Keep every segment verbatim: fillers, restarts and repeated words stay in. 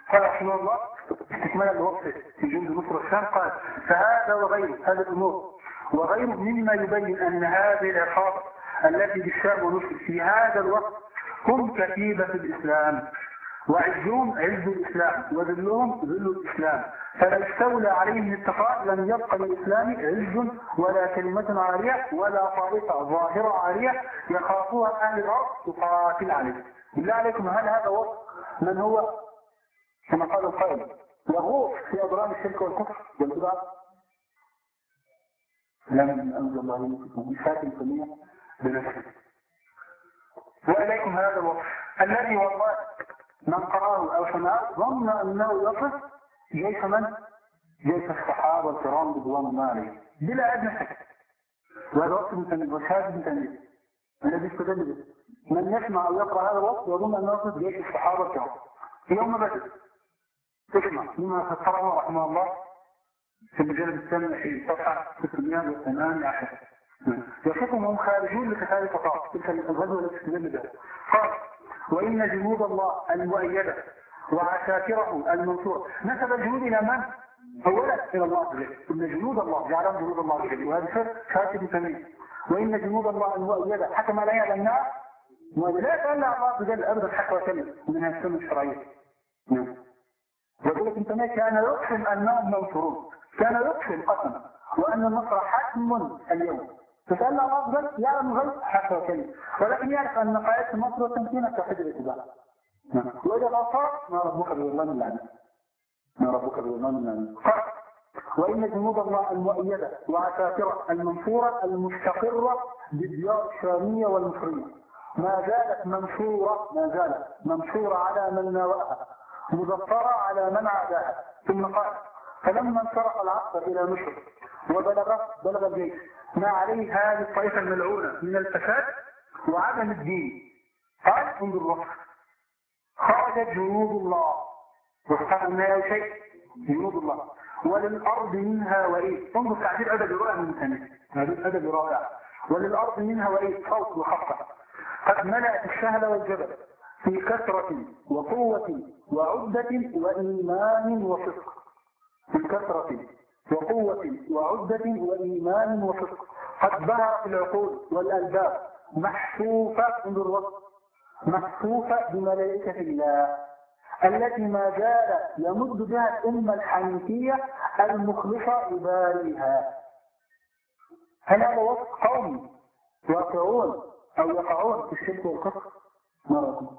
قال رحمه الله استكمالا لوصفه في جند نصر الشام قال: فهذا وغيره هذه الامور وغيره مما يبين ان هذه العقاب التي بالشام ونصر في هذا الوقت هم كتيبة الاسلام، وعزهم عز الاسلام، وذلهم ذل الاسلام، فلو استولى عليهم الاتقاء لم يبقى للاسلام عز ولا كلمة عالية ولا طائفة ظاهرة عالية يخافوها اهل الارض تقاتل عليه. بالله عليكم، هل هذا وصف من هو كما قال القائل يغوص في اضرار الشرك والكفر والبدع؟ لم انزل الله منكم حاكم سميع بنفسه. واليكم هذا الوصف الذي والله من قرأه او سمعه ظن انه يصف جيش من؟ جيش الصحابه الكرام رضوان الله عليهم بلا ادنى شك. وهذا وصف من تنبيه وشهاده من تنبيه الذي استدل به. من يسمع او يقرأ هذا الوصف يظن انه يصف جيش الصحابه الكرام في يوم بدر. تسمع مما فسره رحمه الله في المجلد الثامن في صفحه ستمائة وثمانية عشر يصفهم هم خارجون لقتال تطار تلك الغزوه التي استدل بها. قال: وان جنود الله المؤيده وعساكره المنصوره. نسب الجنود الى من؟ اولا الى الله عز وجل، ان جنود الله جعلهم جنود الله عز وجل، وهذا شرط خاتم ثمين. وان جنود الله المؤيده حكم عليها لانها لا يتولى الله عز وجل ابدا حتى وسلم ومنها السنه الشرعيه. وذلك انتما كان يقسم انهم منصورون، كان يقسم قسما وان النصر حتم اليوم. فسأل الله عز وجل يعلم غيب حتى وسلم، ولكن يعرف ان قاعده النصر والتمكين توحيد الاتباع. واذا غفر ما ربك بظلام للعبيد، ما ربك بظلام للعبيد. وان جنود الله المؤيده وعساكره المنصوره المستقره بالديار الشاميه والمصريه ما زالت منصوره ما زالت منصوره على من ناوأها، مظفرة على من عاداها. ثم قال: فلما انصرف العصر إلى مصر وبلغ بلغ الجيش ما عليه هذه الطائفة الملعونة من الفساد وعدم الدين، قال: انظر الوصف: خرجت جنود الله، وقال ما شيء جنود الله وللأرض منها وإيه. انظر تعبير أدب رائع من ثاني، تعبير أدب رائع. وللأرض منها وإيه، صوت وخفة قد ملأت السهل والجبل في كثرة وقوة وعدة وإيمان وصدق. في كثرة وقوة وعدة وإيمان وصدق قد بهرت العقول والألباب محفوفة انظر الوصف محفوفة بملائكة الله التي ما زال يمد بها الأمة الحنيفية المخلصة لبارئها. هل هذا وصف قوم واقعون أو يقعون في الشرك والكفر؟ مرة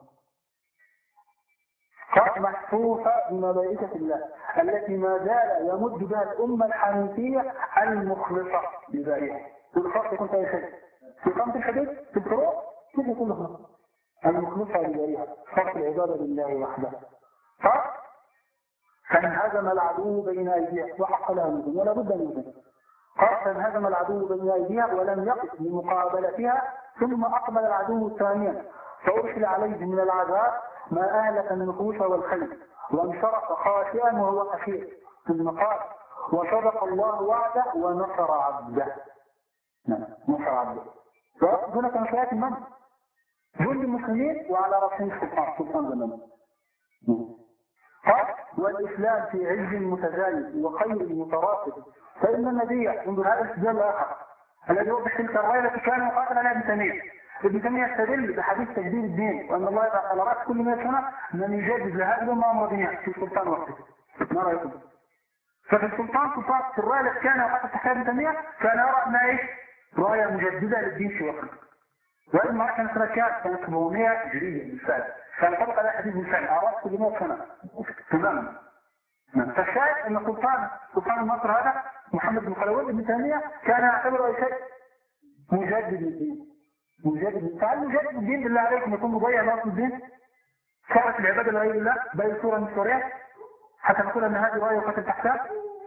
قد محفوفة بملائكة الله التي ما زال يمد بها الأمة الحنيفية المخلصة لبارئها. والخاص يكون في شيء في قامة الحديث في الفروع كيف يكون مخلص المخلصة لبارئها خاص العبادة لله وحده. صح؟ فانهزم العدو بين أيديها وحق لها نزل ولا بد من نزل. قال: فانهزم العدو بين أيديها ولم يقف لمقابلتها ثم أقبل العدو ثانيا فأرسل عليه من العذاب ما أهلك النفوس والخير وانشرح خاشئا وهو خشيع. ثم قال: وصدق الله وعده ونصر عبده. نصر عبده. هنا كان شاهد من؟ جند المسلمين وعلى رأسهم السلطان سلطان زمان. قال: والإسلام في عز متزايد وخير متراصد. فإن النبي انظر هذا الاستدلال الآخر الذي يوضح تلك الراية التي كان يقاتل عليها ابن تيمية. ابن تيمية يستدل بحديث تجديد الدين وأن الله يبعث على رأس كل مئة سنة من يجدد لهذه الأمة أمر دينها في سلطان وقته. ما رأيكم؟ ففي السلطان سلطان في الراية التي كان يقاتل تحت ابن تيمية كان يرى أنها إيش؟ راية مجددة للدين في وقته. وإن كانت سنة كانت كانت سبعمائة هجرية بالفعل، كان طبق على حديث بالفعل على رأس كل مئة سنة تماما. فالشاهد أن سلطان سلطان مصر هذا محمد بن خلوان ابن تيمية كان يعتبر أي شيء مجدد للدين. مجدد فعل مجدد الدين بالله عليكم يكون مضيع لأصل الدين. صارت العبادة لغير الله بأي صورة من الصوريات حتى نقول أن هذه رأي وقتل تحتها.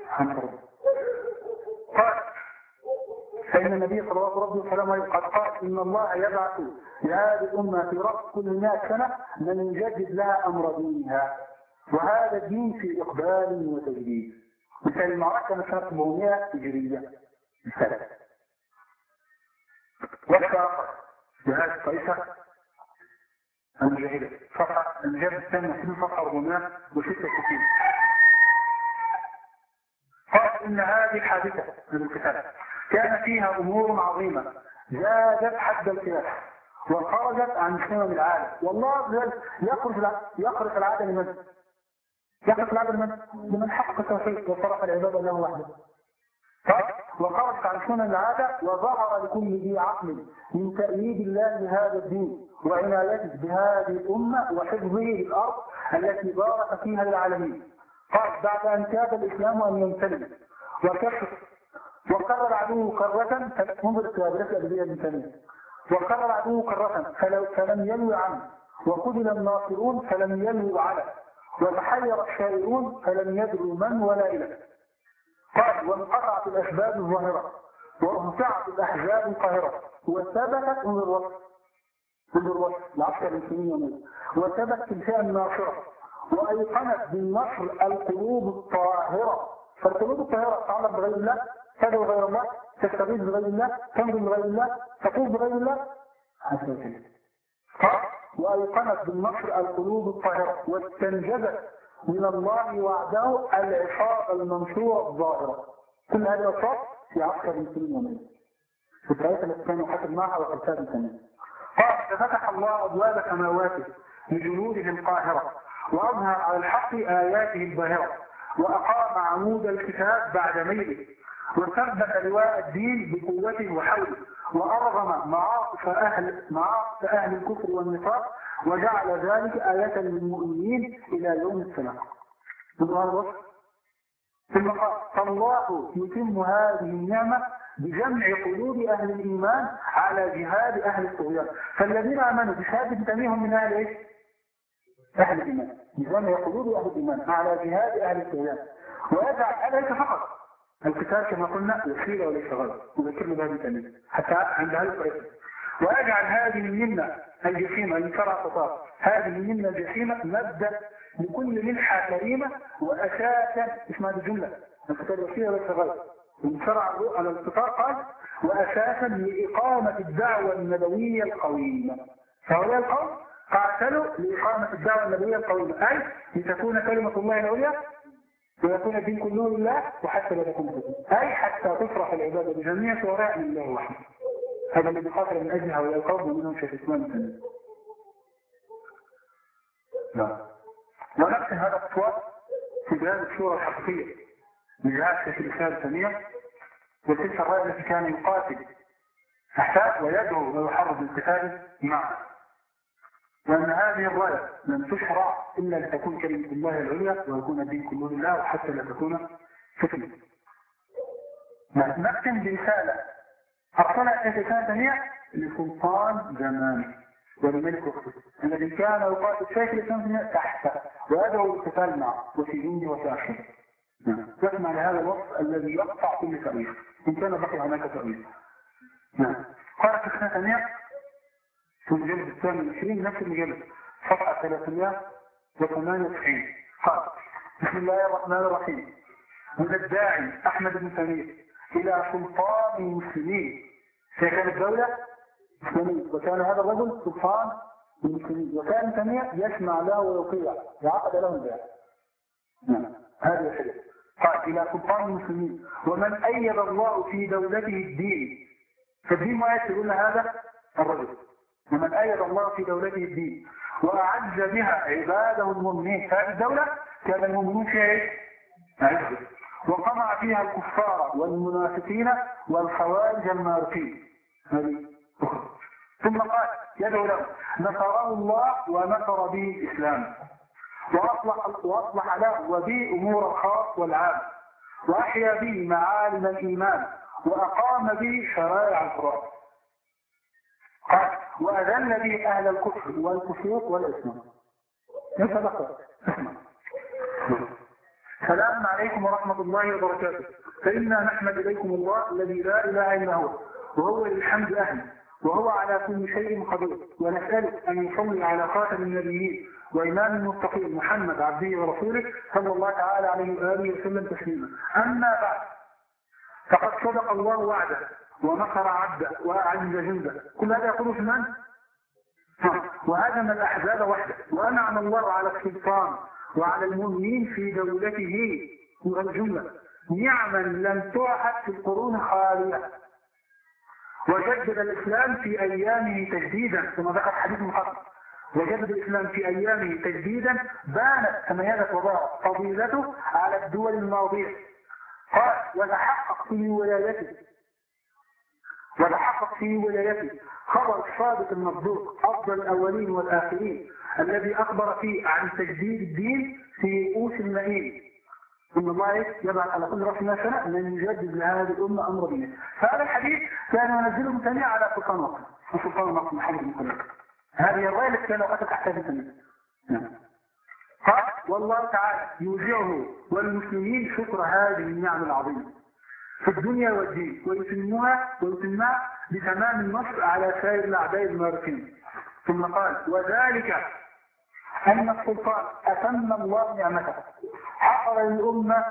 قال: فإن النبي صلى الله عليه وسلم قد قال: إن الله يبعث لهذه الأمة في رأس كل مئة سنة من يجدد لها أمر دينها، وهذا الدين في إقبال وتجديد. مثل المعركة كانت سنة سبعمائة هجرية بالفعل. وقت بهذه الطريقة المجاهدة صفحة المجاهدة الثانية في صفحة أربعمائة وستة وستين. قال إن هذه الحادثة من القتال كان فيها أمور عظيمة زادت حد القياس وخرجت عن سنن العالم. والله يخرج يخرج العادة لمن؟ يخرج العادة لمن؟ لمن حقق التوحيد وصرف العبادة له وحده. وخرجت عن سنن العادة وظهر لكل ذي عقل من تأييد الله لهذا الدين وعنايته بهذه الأمة وحفظه للأرض التي بارك فيها العالمين. قال بعد أن كاد الإسلام أن ينسلم وكشف وقرر العدو كرة منذ الكابرة الأبدية الإنسانية وقرر العدو كرة فلم يلو عنه وقتل الناصرون فلم يلو على وتحير الشائرون فلم يدروا من ولا إله. قال وانقطعت الأسباب الظاهرة وانقطعت الأحزاب القاهرة وثبتت انظر الوصف انظر الوصف العسكر المسلمين وثبت الفئة الناصرة وأيقنت بالنصر القلوب الطاهرة. فالقلوب الطاهرة تتعلق بغير الله تدعو غير الله تستغيث بغير الله تنظر بغير الله تقول بغير الله حسنا. وأيقنت بالنصر القلوب الطاهرة واستنجدت من الله وعده العصابة المنصورة الظاهرة. كل هذه الأصوات في عسكر المسلمين في الآيات التي كانوا حسب معها وقتال الثانية. قال ففتح الله أبواب سماواته لجنوده القاهرة وأظهر على الحق آياته الباهرة وأقام عمود الكتاب بعد ميله وثبت لواء الدين بقوته وحوله وأرغم معاطف أهل, معاطف أهل الكفر والنفاق وجعل ذلك آية للمؤمنين إلى يوم السلام. ثم قال فالله يتم هذه النعمة بجمع قلوب أهل الإيمان على جهاد أهل الطغيان. فالذين آمنوا بشهادة تميهم من أهل إيه؟ أهل الإيمان بجمع قلوب أهل الإيمان على جهاد أهل الطغيان ويجعل هذا ليس فقط القتال كما قلنا وسيلة وليس غير وذكرنا بهذه التمييز حتى عند هذه الطريقة. ويجعل هذه المنة الجسيمة اللي ترى قطار هذه المنة الجسيمة مبدأ لكل منحة كريمة وأساسا اسمها الجملة القتال وسيلة وليس غير وشرع على القطار قال وأساسا لإقامة الدعوة النبوية القويمة. فهؤلاء القوم قاتلوا لإقامة الدعوة النبوية القويمة أي لتكون كلمة الله العليا ويكون الدين كله لله وحتى لا تكون فتنة أي حتى تفرح العبادة بجميع صورها من الله وحده. هذا الذي قاتل من أجل هؤلاء القوم ومنهم شيخ الإسلام الثاني. نعم. ونفس هذا الصوت في بلاد الصورة الحقيقية لجهاز شيخ الإسلام الثانية وتلك الرأي التي كان يقاتل أحساب ويدعو ويحرض القتال معه. وأن هذه الراية لم تشرع إلا لتكون كلمة الله العليا ويكون الدين كله لله وحتى لا تكون فتنة. نختم برسالة أرسلها شيخ الإسلام الثانية لسلطان زمانه ولملك وقته الذي كان يقاتل شيخ الإسلام الثانية تحته ويدعو القتال معه وفي جنده وفي آخره. يسمع لهذا الوصف الذي يقطع كل تأويل إن كان بقي هناك تأويل. قال شيخ الإسلام الثانية في المجلد الثاني والعشرين نفس المجلد صفحة ثلاثمائة وثمانية وتسعين قال بسم الله الرحمن الرحيم من الداعي أحمد بن تيمية إلى سلطان المسلمين. فكانت دولة إسلامية وكان هذا الرجل سلطان المسلمين وكان تيمية يسمع له ويطيع وعقد له البيع. نعم هذه الحدث. قال إلى سلطان المسلمين ومن أيد الله في دولته الدين. فالدين ما يسرون هذا الرجل ومن أيد الله في دولته الدين وأعز بها عباده المؤمنين. هذه الدولة كان المؤمنون فيها إيه؟ عزة وقمع فيها الكفار والمنافقين والخوارج المارقين. ثم قال يدعو له نصره الله ونصر به الإسلام وأصلح, وأصلح له وبه أمور الخاص والعام وأحيا به معالم الإيمان وأقام به شرائع القرآن. قال وأذل به أهل الكفر والفسوق والإثم. انت بقى اسمع. السلام عليكم ورحمة الله وبركاته. فإنا نحمد إليكم الله الذي لا إله إلا هو وهو للحمد أهل وهو على كل شيء قدير ونسأله أن يصلي على خاتم النبيين وإمام المتقين محمد عبده ورسوله صلى الله تعالى عليه وآله وسلم تسليما. أما بعد فقد صدق الله وعده ونصر عبده وأعز جنده. كل هذا يقول في من؟ وهدم الأحزاب وحده، وأنعم الله على السلطان وعلى المؤمنين في دولته والجملة نعما لم تعهد في القرون الخالية، وجدد الإسلام في أيامه تجديدا كما ذكر حديث محمد، وجدد الإسلام في أيامه تجديدا بانت تميزت وظهرت فضيلته على الدول الماضية. قال وتحقق في ولايته وتحقق في ولايته خبر الصادق المصدوق أفضل الأولين والآخرين الذي أخبر فيه عن تجديد الدين في رؤوس المئين، إن الله يبعث على كل رأس سنة من يجدد لهذه الأمة أمر دينه. فهذا الحديث كان ينزله ثانية على سلطان مصر وسلطان مصر محمد بن سلمان. هذه الرواية التي كان وقتها تحتاج ثانية. قال والله تعالى يوزعه والمسلمين شكر هذه النعم العظيمة في الدنيا والدين، ويتمها ويتمها بتمام النصر على سائر الأعداء الماركين. ثم قال وذلك أن السلطان أتم الله نعمته حصل للأمة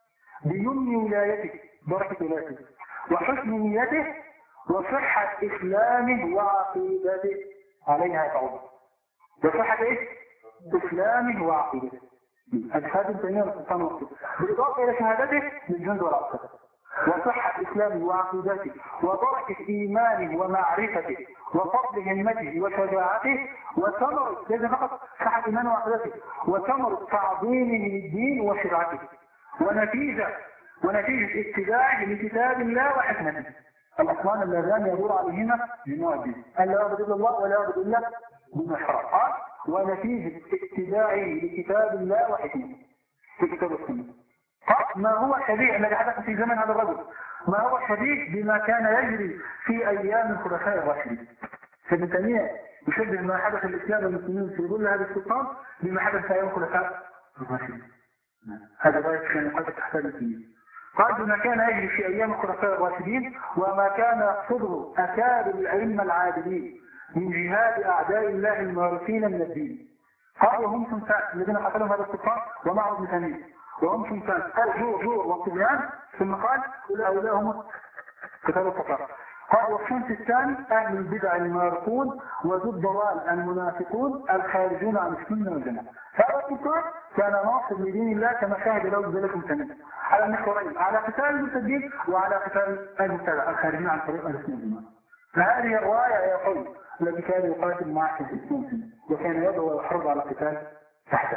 بيمن ولايته بركة ولايته وحسن نيته وصحة إسلامه وعقيدته عليها تعود. وصحة إيه؟ إسلامه وعقيدته. الشهادة الثانية للسلطان وقته بالإضافة إلى شهادته للجند والعسكر. وصحة إسلامه وعقيدته وبركة إيمانه ومعرفته وفضل همته وشجاعته وثمر ليس فقط صحة إيمانه وعقيدته وثمر تعظيمه للدين وشرعته ونتيجة ونتيجة اتباعه لكتاب الله وحكمته الأصلان اللذان يدور عليهما جميع الدين أن لا يعبد إلا الله ولا يعبد إلا بما شرع. ونتيجة اتباعه لكتاب الله وحكمته في كتاب السنة. ما هو شبيه الذي حدث في زمن هذا الرجل؟ ما هو شبيه بما كان يجري في أيام الخلفاء الراشدين. ابن تيمية يشبه ما حدث الإسلام والمسلمين في ظل هذا السلطان بما حدث في أيام الخلفاء الراشدين. هذا رأيك كان يقدر تحتاج فيه. قال بما كان يجري في أيام الخلفاء الراشدين وما كان يقصده أكابر الأئمة العادلين من جهاد أعداء الله المعروفين من الدين. قال وهم سلطان الذين قتلهم هذا السلطان ومعه ابن تيمية وهم سلطان قال جور جور والطغيان. ثم قال هؤلاء هم قتال الكفار. قال والصنف الثاني أهل البدع المارقون وذو الضلال المنافقون الخارجون عن السنة والجماعة. هذا السلطان كان ناصر لدين الله كما شاهد له بذلك تماما على المحورين على قتال المرتدين وعلى قتال المبتدع الخارجين عن طريق اهل السنة والجماعة. فهذه الرواية يا قوم التي كان يقاتل مع حزب السنة وكان يدعو ويحرض على قتال تحته.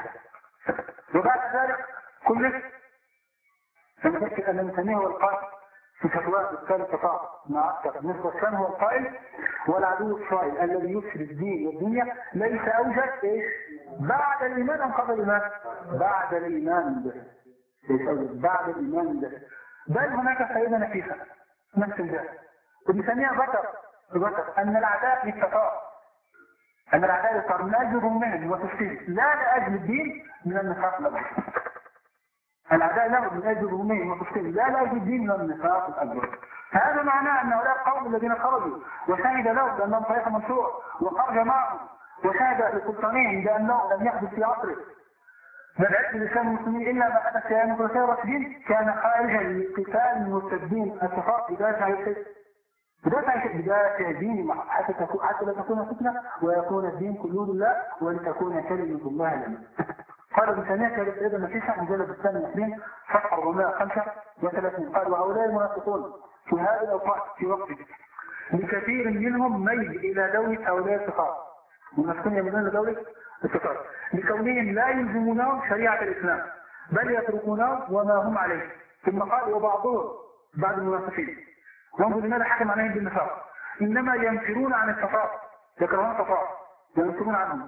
وبعد ذلك كله فنذكر أن نسميه هو القائل في فتواه الثالث قطاع مع أكثر نصف السنة هو القائل والعدو الصائل الذي يفسد الدين والدنيا ليس أوجد إيش بعد الإيمان أم قبل الإيمان؟ بعد الإيمان به ليس أوجد بعد الإيمان به بل هناك فائدة نفيسة نفس الجهة ونسميها ذكر ذكر أن الأعداء للتفاق أن الأعداء يصار من أجل ظلمهم وتفسير لا لأجل الدين من النفاق الأكبر. الأعداء لهم من أجل ظلمهم وتفسير لا لأجل الدين من النفاق الأكبر. هذا معناه أن هؤلاء القوم الذين خرجوا وشهد لهم بأنهم طريق منصور وخرج معهم وشهد لسلطانهم بأنه لم يحدث في عصره بدأت لسان المسلمين إلا ما حدث في أيام الخلفاء الراشدين كان خارجا لقتال المرتدين الاتفاق بداية على الشيء بداية بداية دين حتى تكون حتى لا تكون فتنة ويكون الدين كله لله ولتكون كلمة الله لنا. قال ابن تيمية كانت أيضا نفيسة مجلد الثاني عشرين صفحة أربعمائة وخمسة وثلاثين قال وهؤلاء المنافقون في هذه الأوقات في وقت لكثير منهم ميل إلى دولة هؤلاء الكفار المنافقون يميلون لدولة الكفار لكونهم لا يلزمونهم شريعة الإسلام بل يتركونه وما هم عليه. ثم قال وبعضهم بعض المنافقين وانظر لماذا حكم عليهم بالنفاق إنما ينفرون عن التفاق يكرهون التفاق ينفرون عنهم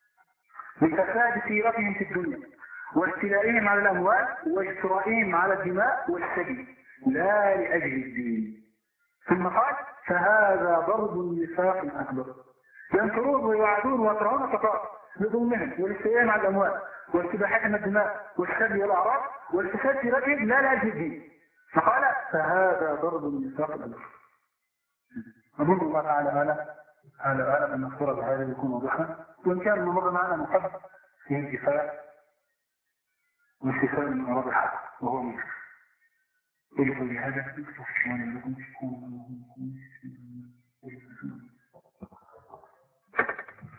لفساد سيرتهم في الدنيا واستيلائهم على الأموال واجترائهم على الدماء والسبي لا لأجل الدين. ثم قال فهذا ضرب النفاق الأكبر ينفرون ويوعدون ويكرهون التفاق لظلمهم والاستيلائهم على الأموال واستباحتهم الدماء والسبي والأعراض والفساد سيرتهم لا لأجل الدين. فقال فهذا ضرب النفاق الأكبر. أظن الله تعالى أعلم على أعلم أن الصورة بهذا يكون واضحا وإن كان المرة معنا مقدم في انتفاع واستفاء من أراضي الحق وهو مصر. إلى لهذا السلام لكم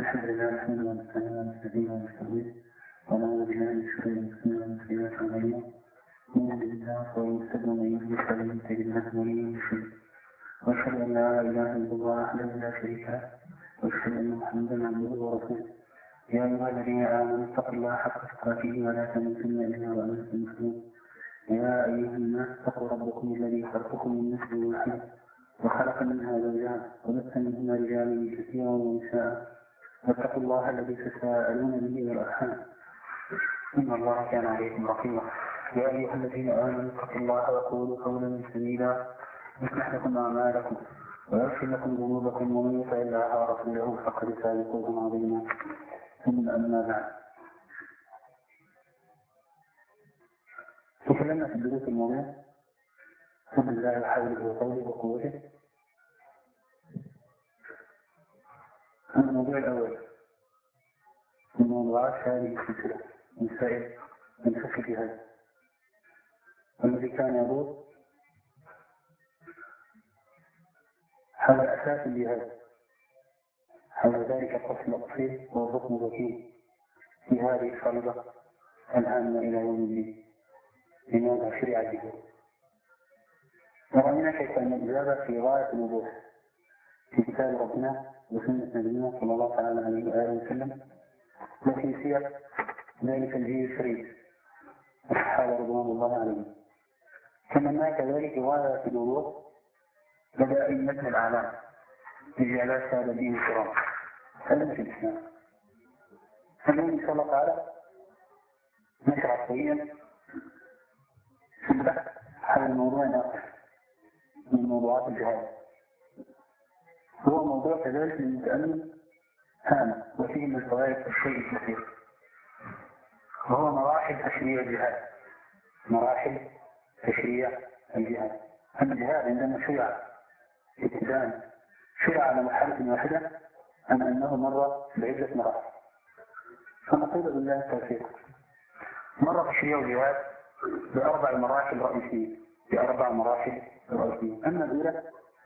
الحمد لله نحمده ونستعينه ونستهديه ونستغفره ونعوذ بالله من شرور انفسنا ومن سيئات اعمالنا من يهده الله فهو المهتدي ومن يضلل فلن تجد له وليا مرشدا واشهد ان لا اله الا الله وحده لا شريك له واشهد ان محمدا عبده ورسوله يا ايها الذين امنوا اتقوا الله حق تقاته ولا تموتن الا وانتم مسلمون يا ايها الناس اتقوا ربكم الذي خلقكم من نفس واحده وخلق منها زوجها وبث منهما رجالا كثيرا ونساء واتقوا الله الذي تساءلون به والارحام ان الله كان عليكم رقيبا يا ايها الذين امنوا اتقوا الله وقولوا قولا سديدا يصلح لكم اعمالكم ويغفر لكم ذنوبكم ومن يطع الله ورسوله فقد فاز فوزا عظيما ثم اما بعد. تكلمنا في الدروس الماضيه بسم الله حوله وقوله وقوته. الموضوع الأول من موضوعات هذه السلسلة مسائل من فقه الجهاد والذي كان يدور حول أساس الجهاد، حول ذلك الفصل الأصيل والركن الوكيل في هذه الفريضة العامة إلى يوم الدين. لماذا شرع الجهاد؟ ورأينا كيف أن الإجابة في غاية الوضوح في كتاب ربنا وسنة نبينا صلى الله تعالى عليه وآله وسلم وفي سير ذلك الجيل الشريف الصحابة رضوان الله عليهم. كما أنها كذلك غاية في الوضوح لدى أئمتنا الأعلام رجالات هذا الدين الكرام أئمة الإسلام. اليوم إن شاء الله تعالى نشرع سويا في البحث حول موضوع آخر من موضوعات الجهاد، هو موضوع كذلك للمتأمل هام وفيه من الفوائد الشيء الكثير، وهو مراحل تشريع الجهاد. مراحل تشريع الجهاد. أما الجهاد عندما شرع ابتداء شرع على مرحلة واحدة أم أنه مر بعدة مراحل؟ فنقول بالله التوفيق. مر تشريع الجهاد بأربع مراحل رئيسية بأربع مراحل رئيسية. أما الأولى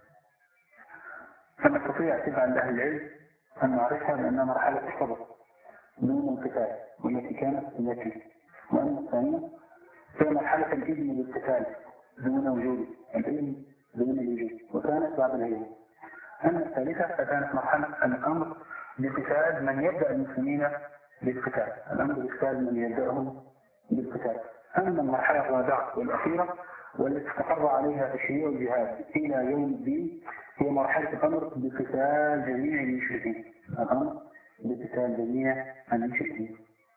فنستطيع تبعا لأهل العلم أن نعرفها بأنها مرحلة الصبر دون القتال والتي كانت التي. وأما الثانية هي مرحلة الإذن بالقتال دون وجود الإذن دون الوجود وكانت بعد الهجرة. أما الثالثة فكانت مرحلة الأمر بقتال من يبدأ المسلمين بالقتال، الأمر بقتال من يبدأهم بالقتال. أما المرحلة الرابعة والأخيرة والتي استقر عليها تشريع الجهاد إلى يوم الدين هي مرحلة الأمر بقتال جميع المشركين. الأمر بقتال جميع المشركين.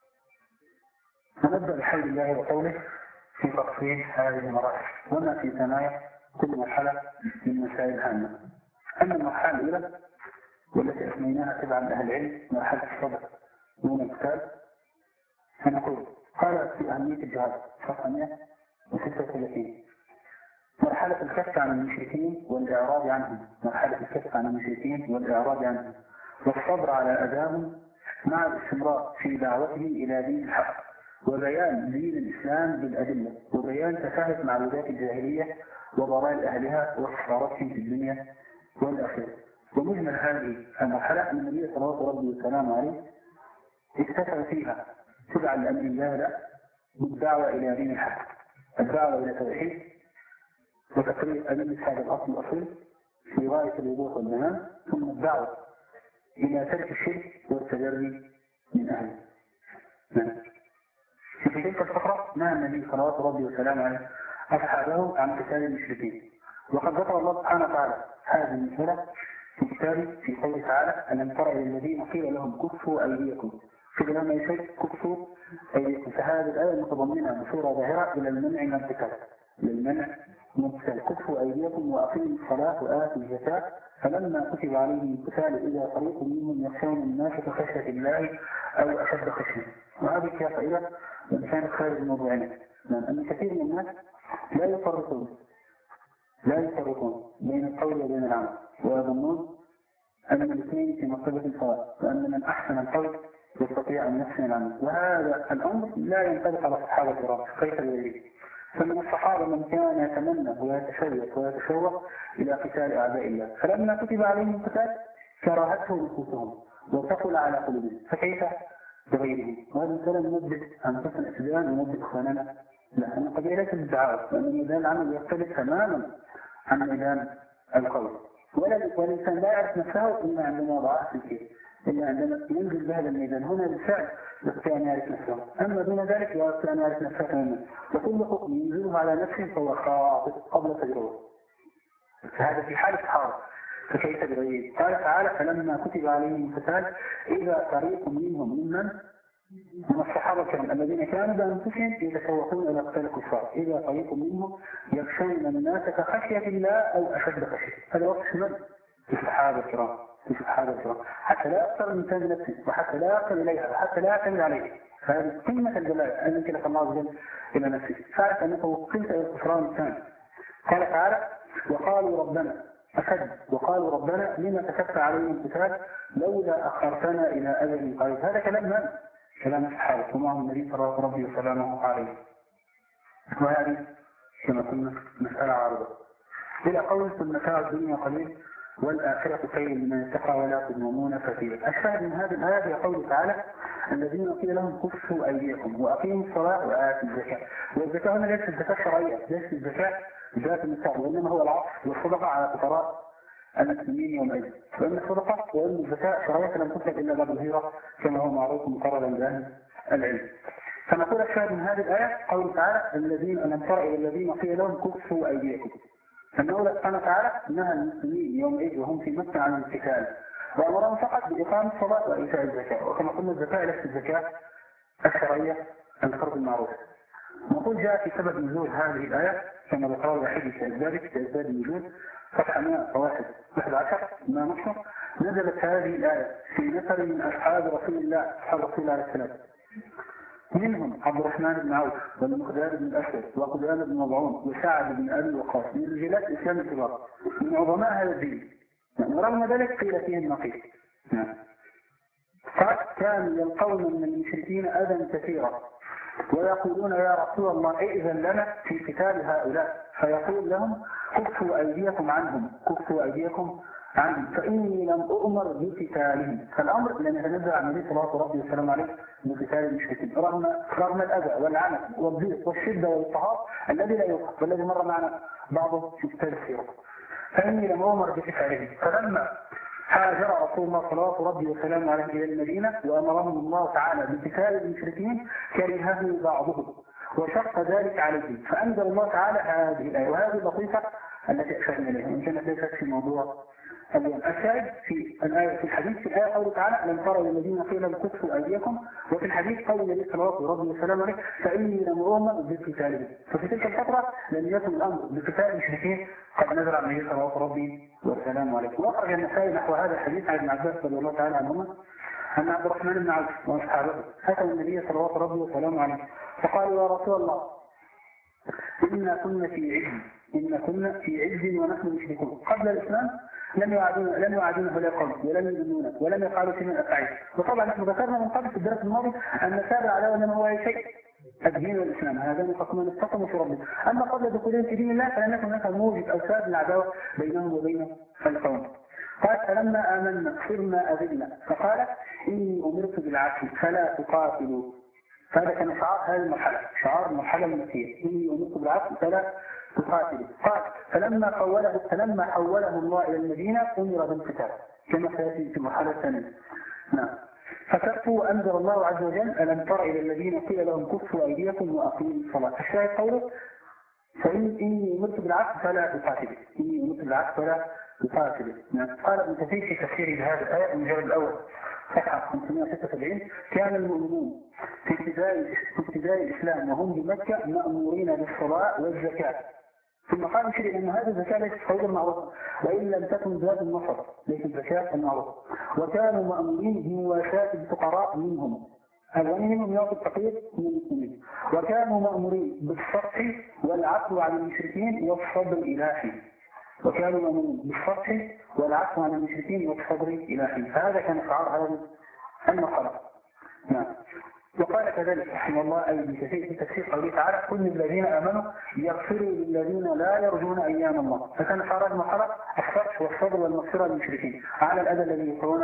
ونبدأ بحول الله وقوله في تفصيل هذه المراحل وما في ثنايا كل مرحلة من مسائل هامة. أما المرحلة الأولى والتي أسميناها تبعا لأهل العلم مرحلة الصبر دون القتال فنقول قال في أهمية الجهاد صفحة مئة وستة وثلاثين مرحلة الكف عن المشركين والإعراض عنهم. مرحلة الكف عن المشركين والإعراض عنهم والصبر على أذاهم مع الاستمرار في دعوتهم إلى دين الحق وبيان دين الإسلام بالأدلة وبيان تفاهة معبودات الجاهلية وضلال أهلها وخسارتهم في الدنيا والآخرة. ومجمل هذه المرحلة أن النبي صلى الله عليه وسلم عليه اكتفى فيها تبعا لأمر الله لا بالدعوة إلى دين الحق، الدعوة إلى توحيد وتقرير أدلة هذا الأصل الأصيل في غاية الوضوح والبيان، ثم الدعوة إلى ترك الشرك والتجري من أهله. في تلك الفترة نهى النبي صلى الله عليه وسلم عن أصحابه عن قتال المشركين، وقد ذكر الله سبحانه وتعالى هذه المسألة في كتابه في قوله تعالى ألم تر إلى الذين قيل لهم كفوا أيديكم في كلام يشهد كفوا أيديكم. فهذه الآية المتضمنة بصورة ظاهرة إلى المنع من القتال للمنع من القتال. كفوا أيديكم وأقيموا الصلاة وآتوا الزكاة فلما كتب عليهم القتال إذا فريق منهم يخشون الناس كخشية الله أو أشد خشية. وهذه فيها فائدة وإن كانت خارج موضوعنا، لأن كثير من الناس لا يفرقون لا يفرقون بين القول وبين العمل ويظنون أن الاثنين في مرتبة سواء وأن من أحسن القول يستطيع أن يحسن العمل، وهذا الأمر لا ينطبق على الصحابة الكرام كيف يريد. فمن الصحابة من كان يتمنى ويتشوق ويتشوق إلى قتال أعداء الله فلما كتب عليهم القتال كرهته نفوسهم وثقل على قلوبهم، فكيف بغيره؟ وهذا الكلام ننبه أنفسنا الإسلام وننبه إخواننا، لأن قضية ليست الدعاوى، لأن ميدان العمل يختلف تماما عن ميدان القول. والإنسان لا يعرف نفسه إلا عندما ضاع في الكيس، إلا عندما ينزل بهذا الميدان. هنا بالفعل يستطيع أن يعرف نفسه، أما دون ذلك لا يستطيع أن يعرف نفسه تماما، وكل حكم ينزله على نفسه فهو خاطئ قبل تجربه. فهذا في حالة حارة، فكيف بغيره؟ قال تعالى: فلما كتب عليهم القتال إذا فريق منهم ممن من الصحابة الكرام الذين كانوا بأنفسهم يتشوقون إلى قتال الكفار، إذا فريق منهم يخشون الناس كخشية الله أو أشد خشية. هذا وصف من في الصحابة الكرام، في الصحابة الكرام، حتى لا يقتل الإنسان نفسه، وحتى لا يقتل إليها، وحتى لا يعتمد عليه. فهذه قمة الجلال أن يمكنك الله عز وجل إلى نفسه، فاعرف أنك وقلت إلى الكفران الثاني. قال تعالى: وقالوا ربنا أشد وقالوا ربنا لما كتبت عليهم القتال لولا أخرتنا إلى أجل قريب. هذا كلام من؟ كلام الصحابة ومعهم النبي صلى الله عليه وسلم عليه. وهذه كما قلنا مسألة عارضة. إلى قول: ثم متاع الدنيا قليل والآخرة خير لمن اتقى ولا تظلمون فتيلا. الشاهد من هذه الآية يقول تعالى: الذين قيل لهم كفوا أيديكم وأقيموا الصلاة وآتوا الزكاة. والزكاة هنا ليست الزكاة الشرعية، ليست الزكاة ذات النساء، وإنما هو العطف والصدقة على فقراء المسلمين يومئذ. وإن الصدقة وإن الزكاة شرعية لم تطلق إلا بعد الهجرة كما هو معروف مقررا بأهل العلم. فنقول الشاهد من هذه الآية قول تعالى: الذين ألم تر إلى الذين قيل لهم كفوا أيديكم. فالمولى سبحانه وتعالى نهى المسلمين يومئذ وهم في مكة عن القتال، وأمرهم فقط بإقامة الصلاة وإيتاء الزكاة. وكما قلنا الزكاة ليست الزكاة الشرعية الفرض المعروف. نقول جاء في سبب نزول هذه الآية كما ذكر الوحيد في ذلك في أسباب النزول صفحة مئة وواحد واحد عشر ما نشر. نزلت هذه الآية في نفر من أصحاب رسول الله أصحاب رسول الله عليه السلام، منهم عبد الرحمن بن عوف والمقداد بن الأسود وقدامة بن مضعون وسعد بن أبي وقاص من رجالات الإسلام الكبار من عظماء هذا الدين. ورغم ذلك قيل فيهم ما قيل. قد كانوا يلقون من المشركين أذى كثيرا ويقولون: يا رسول الله ائذن لنا في قتال هؤلاء. فيقول لهم: كفوا أيديكم عنهم كفوا أيديكم عنهم فإني لم أؤمر بقتالهم. فالأمر لم يتنزل عن النبي صلى الله عليه وسلم عليه بقتال المشركين رغم رغم الأذى والعنف والضيق والشدة والاضطهاد الذي لا يوقف والذي مر معنا بعضه في كتاب السيرة. فإني لم أؤمر بقتالهم. فلما هاجر رسول الله صلى الله عليه وسلم عليه إلى المدينة وأمرهم الله تعالى بقتال المشركين كرهه بعضهم وشق ذلك عليهم، فأنزل الله تعالى هذه الآية. وهذه اللطيفة التي أشرنا إليها وإن كانت ليست في موضوع اليوم. الشاهد في الآية في الحديث في الآية قوله تعالى: لم تروا الذين قيل لهم كفوا أيديكم، وفي الحديث قول النبي صلى الله عليه وسلم عليه: فإني لم أؤمر بقتالهم. ففي تلك الفترة لم يكن الأمر بقتال المشركين قد نزل عن النبي صلى الله عليه وسلم عليه. وأخرج النسائي نحو هذا الحديث عن ابن عباس رضي الله تعالى عنهما أن عبد الرحمن بن عوف وأصحابه أتوا النبي صلى الله عليه وسلم عليه فقالوا: يا رسول الله إنا كنا في عز إنا كنا في عز ونحن مشركون. قبل الإسلام لم يعادون لم يعادون هؤلاء القوم ولم يؤمنون ولم يقالوا شيئا من الأفعال. وطبعا نحن ذكرنا من قبل في الدرس الماضي أن سابع على أنه هو شيء الدين والإسلام، هذان خصمان استقاموا في ربهم. أما قبل دخولهم في دين الله فلم يكن هناك موجب أو ساد العداوة بينهم وبين القوم. قال: فلما آمنا صرنا أذلنا فقال: إني أمرت بالعفو فلا تقاتلوا. فهذا كان شعار هذه المرحلة، شعار المرحلة المكية: إني أمرت بالعفو فلا تقاتلوا. قال: فلما حوله فلما حوله الله إلى المدينة أمر بالقتال كما سيأتي في المرحلة الثانية. نعم. فكفوا وأنزل الله عز وجل: ألم تر إلى الذين قيل لهم كفوا أيديكم وأقيموا الصلاة. الشاهد قوله: فإن إني أمرت بالعفو فلا تقاتلوا إني أمرت بالعفو فلا تقاتلوا. نعم. قال ابن كثير في تفسير هذه الآية المجلد الأول صفحة خمسمائة وستة وسبعين: كان المؤمنون في ابتداء في ابتداء الإسلام وهم بمكة مأمورين بالصلاة والزكاة. ثم قال الشيء أن هذه الزكاة ليست فوضى معروفة وإن لم تكن ذات النصر، ليست الزكاة المعروفة. وكانوا مأمورين بمواساة الفقراء منهم، أغنيهم يعطي الفقير من المسلمين. وكانوا مأمورين بالصفح والعفو عن المشركين والصبر إلهي. وكانوا مأمورين بالصفح والعفو عن المشركين والصبر إلهي. هذا كان شعار هذه المرحلة. نعم. وقال كذلك رحمه الله أي بكثير في تفسير قوله تعالى: كل الذين آمنوا يغفروا للذين لا يرجون أيام الله. فكان شعار المرحلة الصفح والصبر والمغفرة للمشركين على الأذى الذي يقرونه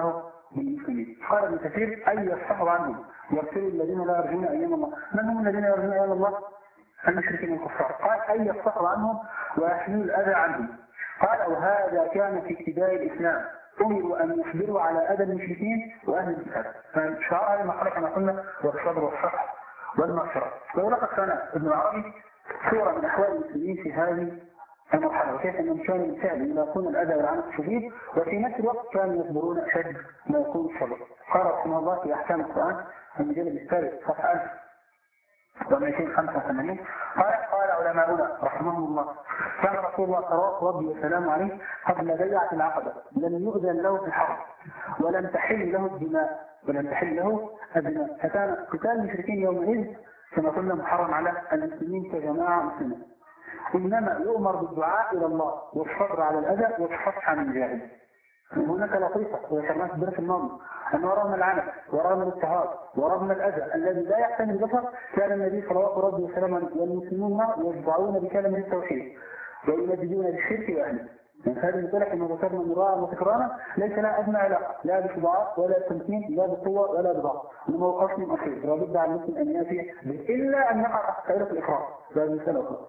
بالمسلمين. قال ابن كثير أي يصحب عنهم يغفر الذين لا يرجون أيام الله. من هم الذين يرجون أيام الله؟ المشركين الكفار. قال أي يصحب عنهم ويحمل الأذى عنهم. قال وهذا كان في ابتداء الإسلام، أمروا أن يصبروا على أذى المشركين وأهل الكتاب. فشعار هذه المرحلة كما قلنا والصبر والصفح والمغفرة. ولقد كان ابن العربي صورة من أحوال المسلمين في هذه المرحلة، وكيف أنهم كانوا بالفعل يلاقون الأذى والعنف الشديد، وفي نفس الوقت كانوا يصبرون أشد ما يكون الصبر. قال رحمه الله في أحكام القرآن المجلد الثالث صفحة ألف ومئتين وخمسة وثمانين قال قال علماؤنا رحمهم الله كان رسول الله صلوات ربي وسلامه عليه قبل بيعة العقبة لم يؤذن له في الحرب ولم تحل له الدماء ولم تحل له الدماء فكان قتال المشركين يومئذ كما قلنا محرم على المسلمين كجماعة مسلمة، إنما يؤمر بالدعاء إلى الله والصبر على الأذى والصفح عن الجاهل. هناك لطيفة وذكرناها في الدرس الماضي أن رغم العنف ورغم الاضطهاد ورغم الأذى الذي لا يحتمل البشر كان النبي صلوات ربه وسلامه والمسلمون يخضعون بكلمة التوحيد ويمجدون بالشرك وأهله. من هذه المثلة كما ذكرنا مرارا وتكرارا ليس لها أدنى علاقة لا بصداعات ولا بتمكين لا بقوة ولا بضعف، إنما هو أصل أصيل لا بد على المسلم أن يأتي إلا أن يقع تحت دائرة الإكراه. هذه مسألة أخرى.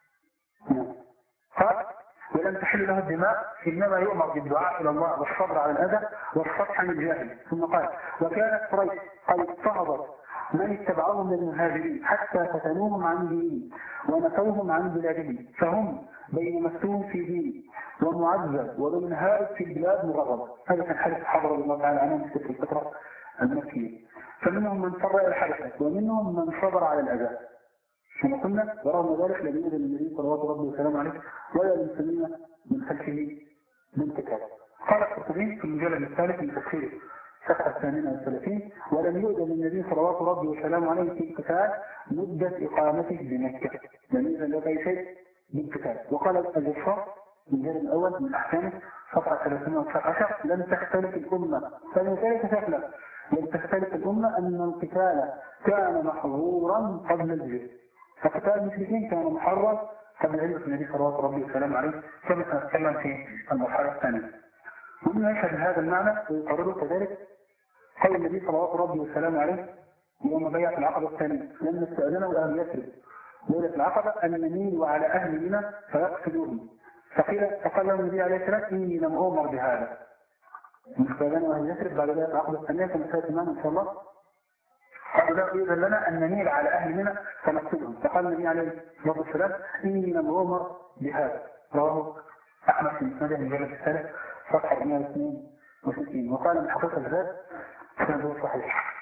قال ولم تحل له الدماء إنما يؤمر بالدعاء إلى الله والصبر على الأذى والصفح عن الجاهل. ثم قال وكانت قريش قد اضطهدت من اتبعوهم من المهاجرين حتى فتنوهم عن دينهم ونفوهم عن بلادهم، فهم بين مفتون في دينه ومعذب وبين هارب في البلاد مغضب. هذا كان حديث الصحابة رضي الله تعالى عنهم في الفترة المكية. فمنهم من فر إلى الحبشة ومنهم من صبر على الأذى كما قلنا، ورغم ذلك لم يؤذن النبي صلوات ربه وسلامه عليه ولا المسلمين من خلفه بالقتال. قال القرطبي في المجلد الثالث من تفسيره صفحة الثامنة والثلاثين ولم يؤذن النبي صلوات ربه وسلامه عليه في القتال مدة إقامته بمكة، لم يؤذن له أي شيء بالقتال. وقال الجفار في المجلد الأول من أحكامه صفحة ثلاثمائة وتسعة عشر لم تختلف الأمة فمن ذلك شكله لم تختلف الأمة أن القتال كان محظورا قبل الجهاد، فقتال المشركين كان محرم قبل هجرة النبي صلوات ربه وسلامه عليه كما سنتكلم في المرحلة الثانية. ومن يشهد هذا المعنى ويقرره كذلك قول النبي صلوات ربه وسلامه عليه يوم بيعة العقبة الثانية لما استأذنوا أهل يثرب ليلة العقبة أن نميل على أهل منى فيقتلوهم، فقيل فقال له النبي عليه السلام إني لم أؤمر بهذا. استأذنوا أهل يثرب بعد بيعة العقبة الثانية كما سيأتي إن شاء الله قالوا لا يؤذن لنا أن نميل على أهل منى فنقتلهم، فقال النبي عليه الصلاة والسلام إني لم أؤمر بهذا. رواه أحمد في مسنده المجلد الثالث صفحة أربعمائة واثنين وستين. وقال من حقيقة الذات سنده صحيح.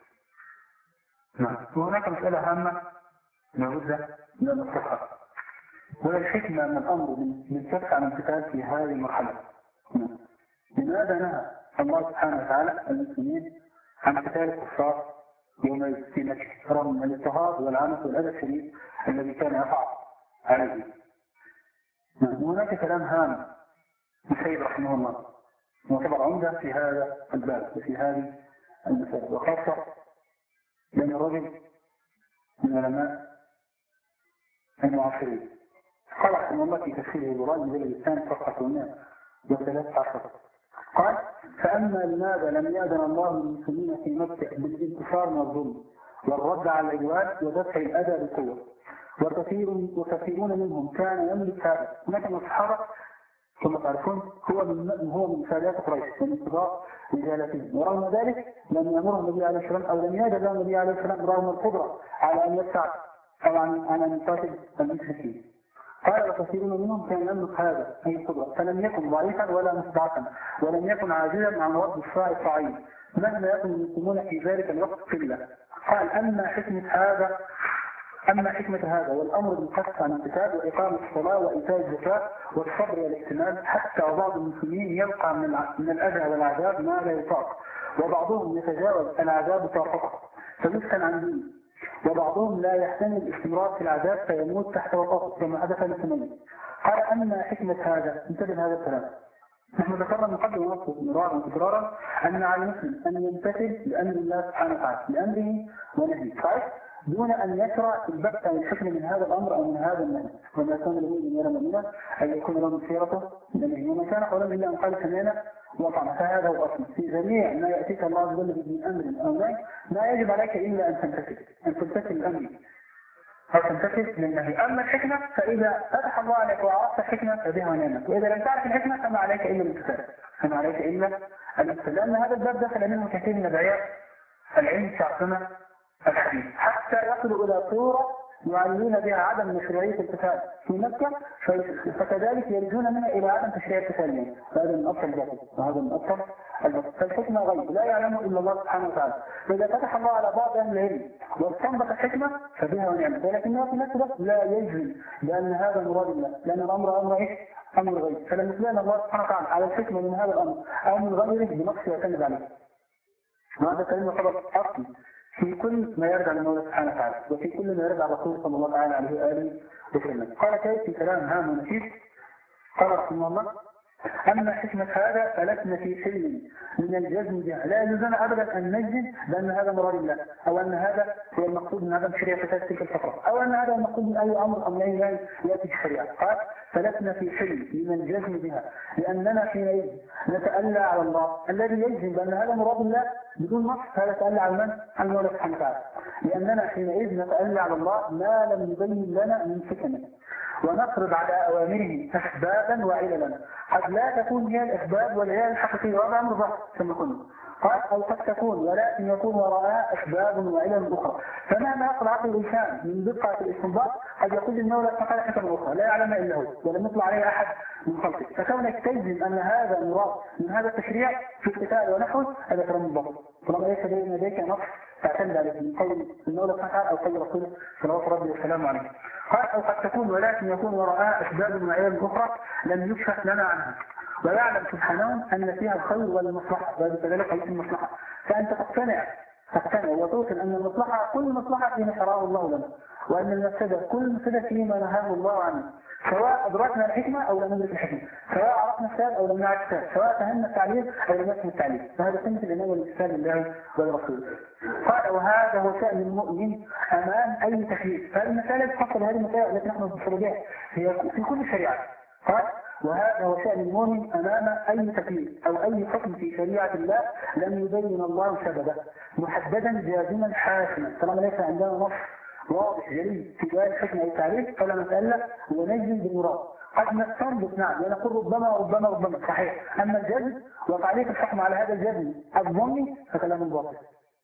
نعم. وهناك مسألة هامة لابد من نصحها وهي الحكمة من الأمر من كف عن القتال في هذه المرحلة. نعم. لماذا نهى الله سبحانه وتعالى المسلمين عن قتال الكفار يوم في مكة رغم الاضطهاد والعنف والأذى الشديد الذي كان يقع عليه؟ هناك كلام هام للسيد رحمه الله يعتبر عمدة في هذا الباب وفي هذه المسألة، وخاصة بين الرجل من علماء المعاصرين. قال رحمه الله في تفسيره القرآن المجلد الثاني صفحة ثمانمائة وثلاثة عشر قال فأما لماذا لم يأذن الله للمسلمين في مكة بالانتصار من الظلم والرد على العدوان ودفع الأذى بقوة، وكثير وكثيرون منهم كان يملك هذا. هناك من الصحابة كما تعرفون هو من هو من سادات قريش من انتظار رجالتهم، ورغم ذلك لم يأمره النبي عليه السلام أو لم يأذن النبي عليه السلام رغم القدرة على أن يدفع أو عن أن يقاتل المشركين. قال وكثيرون منهم كان يملك هذا أي القدرة فلم يكن ضعيفا ولا مستضعفا ولم يكن عاجزا عن رد الصاع الصعيد مهما يكن المسلمون في ذلك الوقت قلة. قال أما حكمة هذا أما حكمة هذا والأمر بالقصد عن القتال وإقامة الصلاة وإيتاء الزكاة والصبر والاحتمال حتى بعض المسلمين يلقى من الأذى والعذاب ما لا يطاق، وبعضهم يتجاوز العذاب طاقته فيسكن عن دينه، وبعضهم لا يحتمل الاستمرار في العذاب فيموت تحت وطاقه كما حدث للثمانية. قال أما حكمة هذا انتبه هذا الكلام. نحن ذكرنا من قبل ونصف مرارا وتكرارا أن على المسلم أن يمتثل بأمر الله سبحانه وتعالى بأمره ونهيه. صحيح؟ دون أن يشرع البحث عن الحكم من هذا الأمر أو من هذا النهي. وما كان لمؤمن ولا مؤمنة أن يكون لهم خيرة من أمرهم وما كان قولا إلا أن قال سمعنا وأطعنا. فهذا هو الأصل في جميع ما يأتيك الله عز وجل من أمر أو نهي، ما يجب عليك إلا أن تمتثل أن تمتثل الأمر أو تمتثل للنهي. أما الحكمة فإذا فتح الله عليك وعرفت الحكمة فبها ونعمت، وإذا لم تعرف الحكمة فما عليك إلا الامتثال فما عليك إلا الامتثال، لأن هذا الباب دخل منه كثير من أدعياء العلم في عصرنا الحديث حتى يصلوا إلى صورة يعلنون بها عدم مشروعية القتال في مكة، فكذلك يرجون منها إلى عدم تشريع القتال. فهذا من أصل الباطل وهذا من أصل الباطل. فالحكمة غيب لا يعلمه إلا الله سبحانه وتعالى. فإذا فتح الله على بعض أهل العلم واستنبط الحكمة فبها ونعمت، ولكنه في نفس الوقت لا يجزم بأن هذا مراد الله، لأن الأمر أمر إيه؟ أمر غيب. فلما يتبين الله سبحانه وتعالى على الحكمة من هذا الأمر أو من غيره بنقص يعتمد عليه. وهذا كلمة خبر أصلي في كل ما يرجع لله سبحانه وتعالى وفي كل ما يرجع الرسول صلى الله عليه وآله وسلم. قال كيف في كلام هام ونفيس قال رحمه الله: أما حكمة هذا فلسنا في حل من الجزم بها، لا يجوزنا أبدا أن نجزم بأن هذا مراد الله أو أن هذا هو المقصود من هذا الشريعة في تلك الفترة أو أن هذا المقصود من أي أمر أم لا يأتي في الشريعة. قال: فلسنا في حل من الجزم بها لأننا حينئذ نتألى على الله الذي يجزم بأن هذا مراد الله بدون نص. هذا تألى على من؟ على المولى سبحانه وتعالى. لأننا حينئذ نتألى على الله ما لم يبين لنا من حكمه ونفرض على أوامره أسبابا وعللا قد لا تكون هي الأسباب والعلل الحقيقية وهذا أمر ظاهر كما قلنا. قال: أو قد تكون ولكن يكون وراءها أسباب وعلل أخرى. فمهما يقل عقل الإنسان من دقة الاستنباط قد يقول المولى سبحانه حكمة أخرى لا يعلمها إلا هو ولم يطلع عليه أحد من خلقه. فكونك تجزم أن هذا المراد من هذا التشريع في القتال ونحوه هذا كلام الباطل طالما ليس بين يديك نص تعتمد عليه من قول المولى سبحانه أو قول رسوله صلوات ربي وسلامه عليه. قال: أو قد تكون ولكن يكون وراءها أسباب وعلل أخرى لم يكشف لنا عنها ويعلم سبحانه أن فيها الخير والمصلحة وبذلك قيس المصلحة. فأنت تقتنع تقتنع وتوصل أن المصلحة كل مصلحة فيما شرعه الله لنا وأن المفسدة كل مفسدة فيما نهاه الله عنه، سواء أدركنا الحكمة أو لم ندرك الحكمة، سواء عرفنا السبب أو لم نعرف السبب، سواء فهمنا التعليل أو لم نفهم التعليل. فهذا قمة الإيمان والامتثال لله ولرسوله. قال: وهذا هو شأن المؤمن أمام أي تكليف. هذه المسألة تفصل هذه المسائل التي نحن نفصل بها هي في كل الشريعة. قال: وهذا هو شأن المؤمن أمام أي تكليف أو أي حكم في شريعة الله لم يبين الله سببه محددا جازما حاسما. طالما ليس عندنا نص واضح جليل في بيان الحكم أو التعريف فلا مسألة ونجزم بالمراد. قد نستنبط نعم ونقول ربما ربما ربما صحيح، أما الجزم وتعليق الحكم على هذا الجزم الظني فكلام باطل.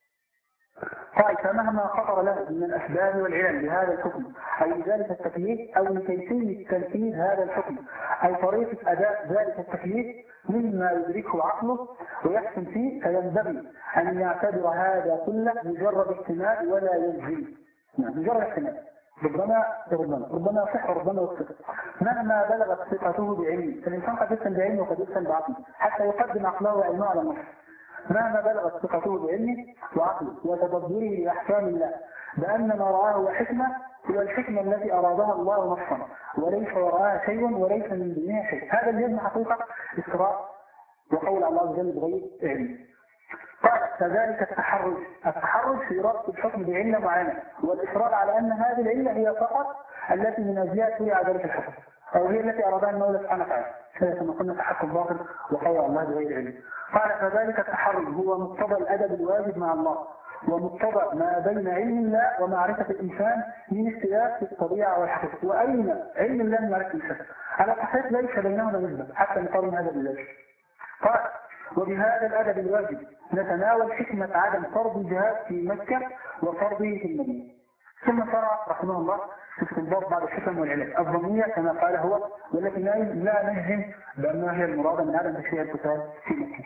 قال: فمهما خطر له من الأسباب والعلل لهذا الحكم أو لذلك التكليف أو لكيفية تنفيذ هذا الحكم أو طريقة أداء ذلك التكليف مما يدركه عقله ويحسن فيه فينبغي أن يعتبر هذا كله مجرد احتمال ولا يجزم. مجرد احتمال ربما ربما ربما صح وربما يخطئ مهما بلغت ثقته بعلمه. فالإنسان قد يسلم بعلمه وقد يسلم بعقله حتى يقدم عقله وعلمه على نص. مهما بلغت ثقته بعلمه وعقله وتدبره لأحكام الله بأن ما رآه حكمة هو الحكمة التي أرادها الله نصا وليس وراءها شيء وليس من دونها شيء. هذا الجزم حقيقة إسراء وقول الله عز وجل بغير علم. قال: كذلك التحرج التحرج في ربط الحكم بعلة معينة والإصرار على أن هذه العلة هي فقط التي من أجلها شرع ذلك الحكم أو هي التي أرادها المولى سبحانه وتعالى. هذا كما قلنا تحكم باطل وقول الله بغير علم. قال: فذلك التحرج هو مقتضى الأدب الواجب مع الله ومقتضى ما بين علم الله ومعرفة الإنسان من اختلاف في الطبيعة والحقيقة. وأين علم الله من معرفة الإنسان؟ على الصحيح ليس بينهما نسبة حتى نقارن هذا بالله. قال: وبهذا الأدب الواجب نتناول حكمة عدم فرض الجهاد في مكة وفرضه في المدينة. ثم شرع رحمه الله في استنباط بعض الحكم والعلل الظنية كما قال هو والتي لا نجزم بأنها هي المرادة من عدم تشريع القتال في مكة.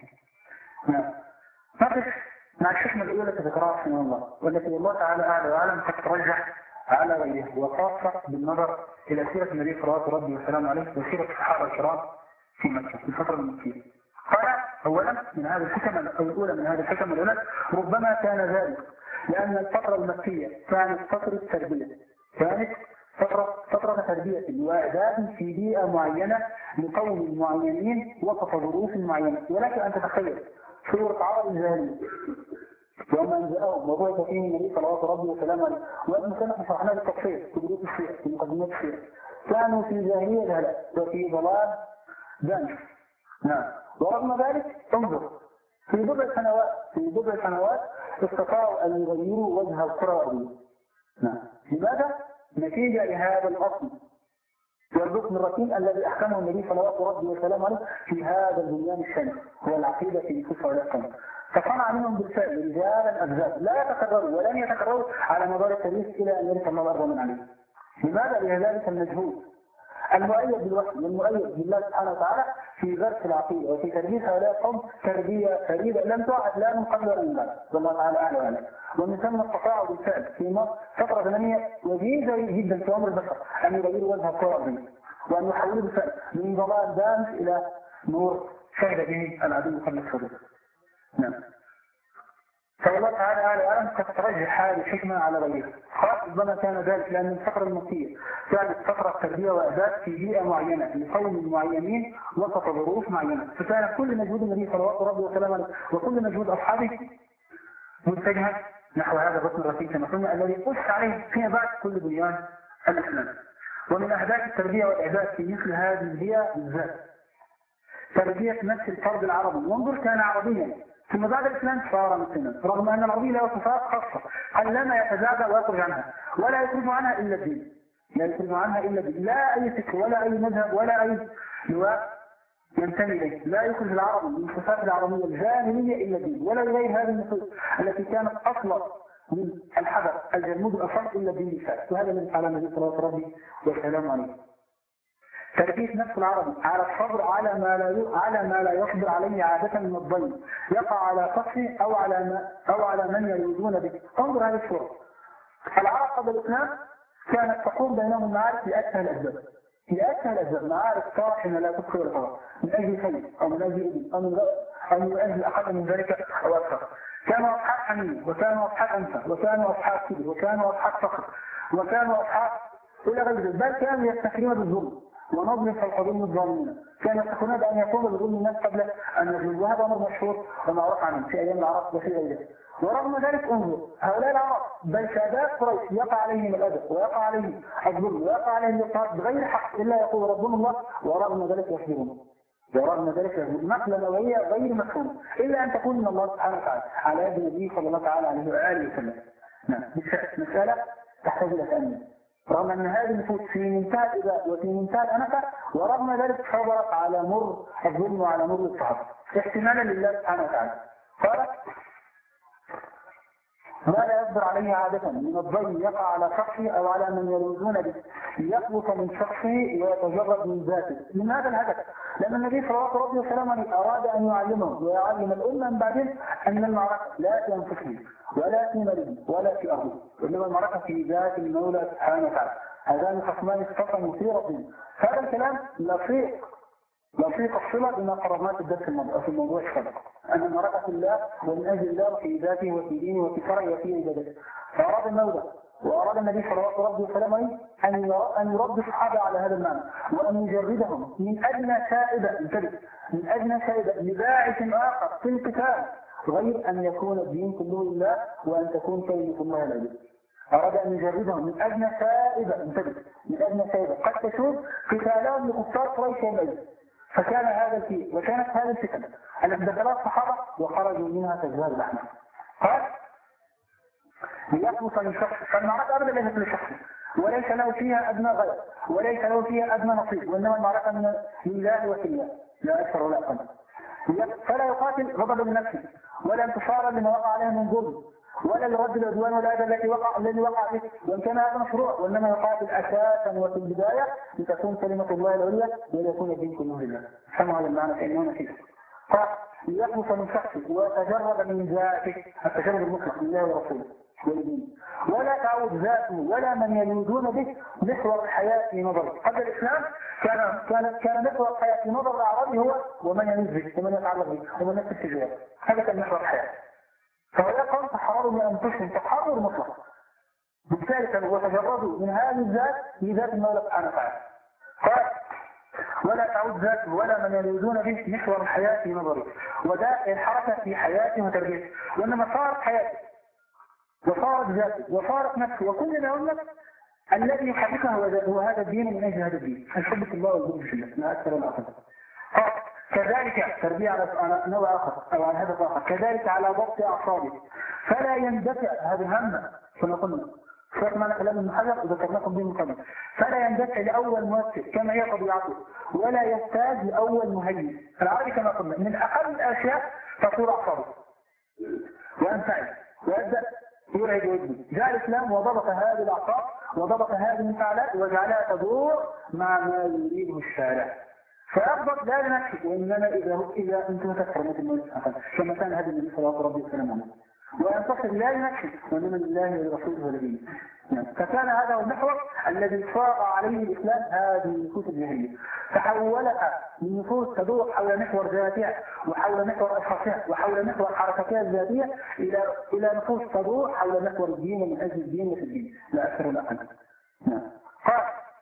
نقف مع الحكمة الأولى تذكرها رحمه الله والتي الله تعالى أعلى وأعلم قد ترجح على غيره وخاصة بالنظر إلى سيرة النبي صلوات ربي والسلام عليه وسيرة الصحابة الكرام في مكة في الفترة المكية. قال: أولا من هذه الحكم أو الأولى من هذه الحكم الأولى ربما كان ذلك لأن الفترة المكية كانت فترة تربية كانت فترة فترة تربية وإعداد في بيئة معينة لقوم معينين وسط ظروف معينة. ولكن أن تتخيل صورة عرب الجاهلية وأما أن جاءهم وبعث فيهم النبي صلوات ربي وسلامه عليه وأن كانت شرحناه بالتفصيل في دروس الشيخ في مقدمات الشيخ كانوا في الجاهلية جهلا وفي ضلال دانش. نعم. ورغم ذلك انظر في بضع سنوات في بضع سنوات استطاعوا أن يغيروا وجه الكرة الأرضية. نعم. لماذا؟ نتيجة لهذا الأصل والركن الركين الذي أحكمه النبي صلوات ربي وسلامه عليه في هذا البنيان الشامل هو العقيدة في الكفر والإسلام. فصنع منهم بالفعل رجالا أجزاء لا يتكرروا ولن يتكرروا على مدار التاريخ إلى أن يرث الله الأرض من عليه. لماذا؟ لذلك المجهود المؤيد بالوحي والمؤيد بالله سبحانه وتعالى في درس العقيدة وفي تربية هؤلاء القوم تربية فريدة لم تعد لا من قبل ولا من بعد والله تعالى أعلى وأعلم. ومن ثم استطاعوا بالفعل في مصر فترة زمنية وجيزة جدا في عمر البشر أن يغيروا وجه الكرة الأرضية وأن يحولوا بالفعل من ضلال دامس إلى نور شهد به العدو قبل الحدود. نعم. فالله تعالى أعلى وأعلم قد ترجح هذه الحكمة على غيرها. ربما كان ذلك لأن الفترة المكية كانت فترة تربية وإعداد في بيئة معينة لقوم معينين وسط ظروف معينة، فكان كل مجهود النبي صلوات ربي وسلامه عليه وكل مجهود أصحابه متجها نحو هذا الركن الرفيع كما قلنا الذي أسس عليه فيما بعد كل بنيان الإسلام. ومن أهداف التربية والإعداد في مثل هذه البيئة بالذات تربية نفس الفرد العربي. وانظر كان عربيا ثم بعد الإسلام صار مسلما رغم أن العربية له صفات خاصة قلما يتزعزع ويخرج عنها ولا يخرج عنها إلا الدين لا يخرج عنها إلا الدين لا أي فكر ولا أي مذهب ولا أي لواء ينتمي إليه لا يخرج العربي من صفات العربية الجاهلية إلا الدين ولا يغير هذه النصوص التي كانت أصلا من الحذر الجمود الأصل إلا الدين الثالث. وهذا من على النبي صلى الله عليه وسلم والسلام عليه. تربية نفس العربي على الصبر على ما لا على ما لا يصبر عليه عادة من الضيم يقع على شخصه أو على ما أو على من يريدون به. انظر هذه الصورة. العرب قبل الإسلام كانت تقوم بينهم المعارك لأكثر الأسباب لأكثر الأسباب معارك طاحنة لا تدخل الهواء من أجل خير أو من أجل إبن أو من أو من أجل أقل من ذلك أو أكثر. كانوا أصحاب حميم وكانوا أصحاب أنفة وكانوا أصحاب كبر وكانوا أصحاب فقر وكانوا أصحاب إلى غير ذلك بل كانوا يفتخرون بالظلم ونظلم في الحضور الظالمين. كانوا يفتخرون بأن يقوموا بظلم الناس قبل أن يظلموا. وهذا أمر مشهور ومعروف عنهم في أيام العرب وفي غيره. ورغم ذلك انظر هؤلاء العرب بل شباب قريش يقع عليهم الأذى ويقع عليهم الظلم ويقع عليهم الاضطهاد بغير حق إلا يقول ربهم الله ورغم ذلك يصبرون ورغم ذلك يصبرون. نقلة نوعية غير مفهومة إلا أن تكون من الله سبحانه وتعالى على يد النبي صلى الله تعالى عليه وآله وسلم. نعم. مسألة تحتاج إلى تأمين رغم أن هذه النفوس في منتهى الإباء وفي منتهى الأنفة ورغم ذلك صبرت على مر الظلم وعلى مر الاضطهاد احتمالا لله سبحانه وتعالى. قال ما لا يصبر عليه عادة من الضيم يقع على شخصه أو على من يريدون به يثبت من شخصه ويتجرد من ذاته. من هذا الهدف لأن النبي صلى الله عليه وسلم أراد أن يعلمهم ويعلم الأمة من بعدين أن المعركة لا في أنفسهم ولا في مريض ولا في أرضه وإنما المعركة في ذات المولى سبحانه وتعالى. هذان خصمان اختصموا في ربهم. هذا الكلام لصيق لصيق الصلة بما قررناه في الدرس الماضي في الموضوع السابق أن المعركة الله ومن أجل الله في ذاته وفي دينه وفي شرعه وفي عبادته. فأراد المولى وأراد النبي صلى الله عليه وسلم أن يرد الصحابة على هذا المعنى وأن يجردهم من أدنى شائبة انتبه من أدنى شائبة لباعث آخر في القتال غير أن يكون الدين كله لله وأن تكون كلمة الله العليا. أراد أن يجردهم من أدنى شائبة انتبه من أدنى شائبة قد تشوف قتالهم لكفار قريش ومئة. فكان هذا الشيء وكانت هذه الفتنة التي دخلها الصحابة وخرجوا منها كالزهر الأحمر. قال ليخلص من شخص فالمعركة أبدا ليست لشخص وليس له فيها أدنى غير وليس له فيها أدنى نصيب وإنما المعركة من لله وفي الله لا أكثر ولا أقل. فلا يقاتل غضبا لنفسه ولا انتصارا لما وقع عليه من ظلم ولا لرد العدوان والأذى الذي وقع الذي وقع به وإن كان هذا مشروع وإنما يقاتل أساسا وفي البداية لتكون كلمة الله العليا وليكون الدين كله لله. سمعوا هذا المعنى فإنه نسيت. قال ليخلص من شخصه ويتجرد من ذاته التجرد المطلق لله ورسوله والدين ولا تعود ذاته ولا من يريدون به محور الحياة في نظره. قبل الإسلام كان كان كان محور الحياة في نظر الأعرابي هو ومن ينز به ومن يتعرض به ومن يكتب تجاره. هذا كان محور الحياة. فهؤلاء قوم تحرروا من أنفسهم تحرر مطلق بالتالي كانوا وتجردوا من هذه الذات لذات المولى سبحانه وتعالى. قال ولا تعود ذاته ولا من يريدون به محور الحياة في نظره وداء الحركة في حياته وتربيته، وإنما صارت حياته وصارت ذاته وصارت نفسه، وكل ما يقول لك الذي يحركه هو هذا الدين من أجل هذا الدين، الحب في الله والبغض في الله، لا أكثر ولا أقل. كذلك تربية على نوع آخر أو على هدف آخر، كذلك على ضبط أعصابه فلا يندفع، هذه همة كما قلنا شوف معنا كلام المحرر وذكرناكم به من قبل، فلا يندفع لأول مؤثر كما هي طبيعته ولا يحتاج لأول مهيئ. العربي كما قلنا من أقل الأشياء تطور أعصابه وأنفعه ويبدأ يرعد وجهه. جاء الإسلام وضبط هذه الأعصاب وضبط هذه الانفعالات وجعلها تدور مع ما يريده الشارع، فأفضل لا لنفسه وإنما إذا إذا أنتم تكرمت الموت كما كان هذا النبي صلى الله عليه وسلم، وينتصر لا لنفسه وإنما لله ولرسوله ولدينه. فكان هذا هو المحور الذي صاغ عليه الإسلام هذه النفوس الجاهلية، فحولها من نفوس تدور حول محور ذاتها وحول محور أشخاصها وحول محور حركتها الذاتية إلى إلى نفوس تدور حول محور الدين ومن أجل الدين وفي الدين لا أكثر ولا أقل. قال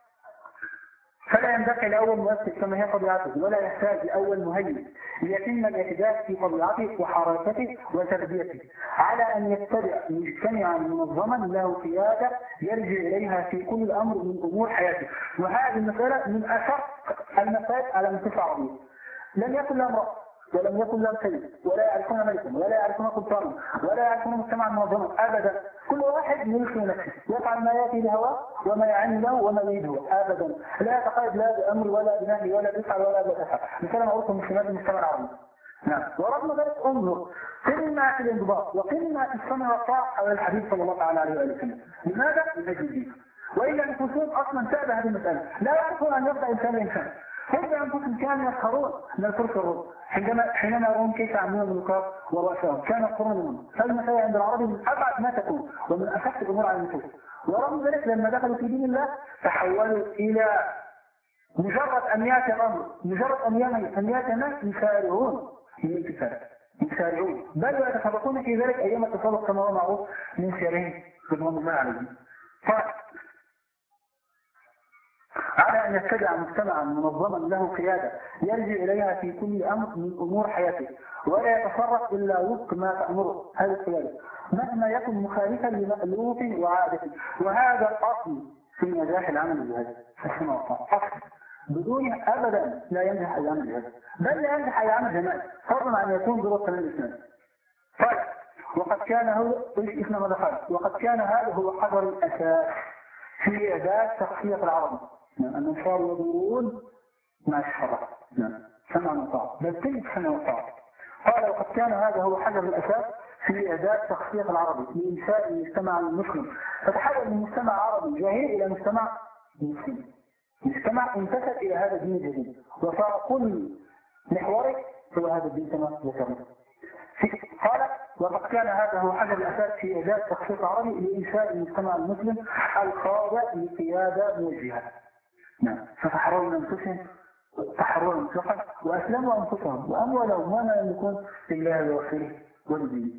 فلا يندفع لأول مؤثر كما هي طبيعته ولا يحتاج لأول مهيئ ليتم الاعتداد في طبيعته وحركته وتربيته، على أن يتبع مجتمعا منظما له قيادة يرجع إليها في كل أمر من أمور حياته. وهذه المسألة من أشق المسائل على منتصف عربية، لم يكن لهم رأس ولم يكن لهم سيد ولا يعرفون ملكا ولا يعرفون سلطانا ولا يعرفون مجتمعا منظما أبدا، كل واحد ملك نفسه يفعل ما يأتي بهواه وما يعني له وما يريده أبدا، لا يتقيد لا بأمر ولا بنهي ولا بيفعل ولا بيفعل. مثلا معروف من سمات المجتمع العربي. نعم. ورغم ذلك انظر قمة في الانضباط وقمة في السمع والطاعة حول الحديث صلى الله عليه وسلم. لماذا؟ من أجل الدين. وإلا أنفسهم أصلا تابع هذه المسألة، لا يعرفون أن يبدأ إنسان إنسان. هم أنفسهم كانوا يسخرون من الفرس الروم حينما حينما يرون كيف يعملون الملوكات ورؤسائهم، كانوا يسخرون منهم. هذه المسألة عند العرب من أبعد ما تكون ومن أخف الأمور على النفوس. ورغم ذلك لما دخلوا في دين الله تحولوا إلى مجرد أن يأتي الأمر، مجرد أن يأتي الناس يسارعون من الانتصار، يسارعون بل ويتسابقون في ذلك أيام التسابق كما هو معروف من سيرهم رضوان الله عليهم. على أن يتبع مجتمعا منظما له قيادة يرجع إليها في كل أمر من أمور حياته ولا يتصرف إلا وفق ما تأمره هذه القيادة مهما يكن مخالفا لمألوف وعادة. وهذا الأصل في نجاح العمل الجهادي السنة والطاعة، أصل بدون أبدا لا ينجح أي عمل جهادي، بل لا ينجح أي عمل جماعي فضلا عن يكون ضرورة من الإسلام. طيب وقد كان هو اسم مدخل وقد كان هذا هو حجر الأساس في إعداد شخصية العرب، أن صاروا يدورون مع الشرع سمع وطاعة بل كل سمع وطاعة. قال وقد كان هذا هو حجر الأساس في إعداد شخصية العربي لإنشاء المجتمع المسلم، فتحول من مجتمع عربي جاهل إلى مجتمع مسلم، مجتمع انتسب إلى هذا الدين الجديد وصار كل محوره هو هذا الدين كما ذكرنا. قال وقد كان هذا هو حجر الأساس في إعداد شخصية العربي لإنشاء المجتمع المسلم الخاضع لقيادة موجهة. نعم. فتحرروا من أنفسهم تحرروا مطلقا وأسلموا أنفسهم وأموالهم وما يملكون لله ورسوله ولدينه.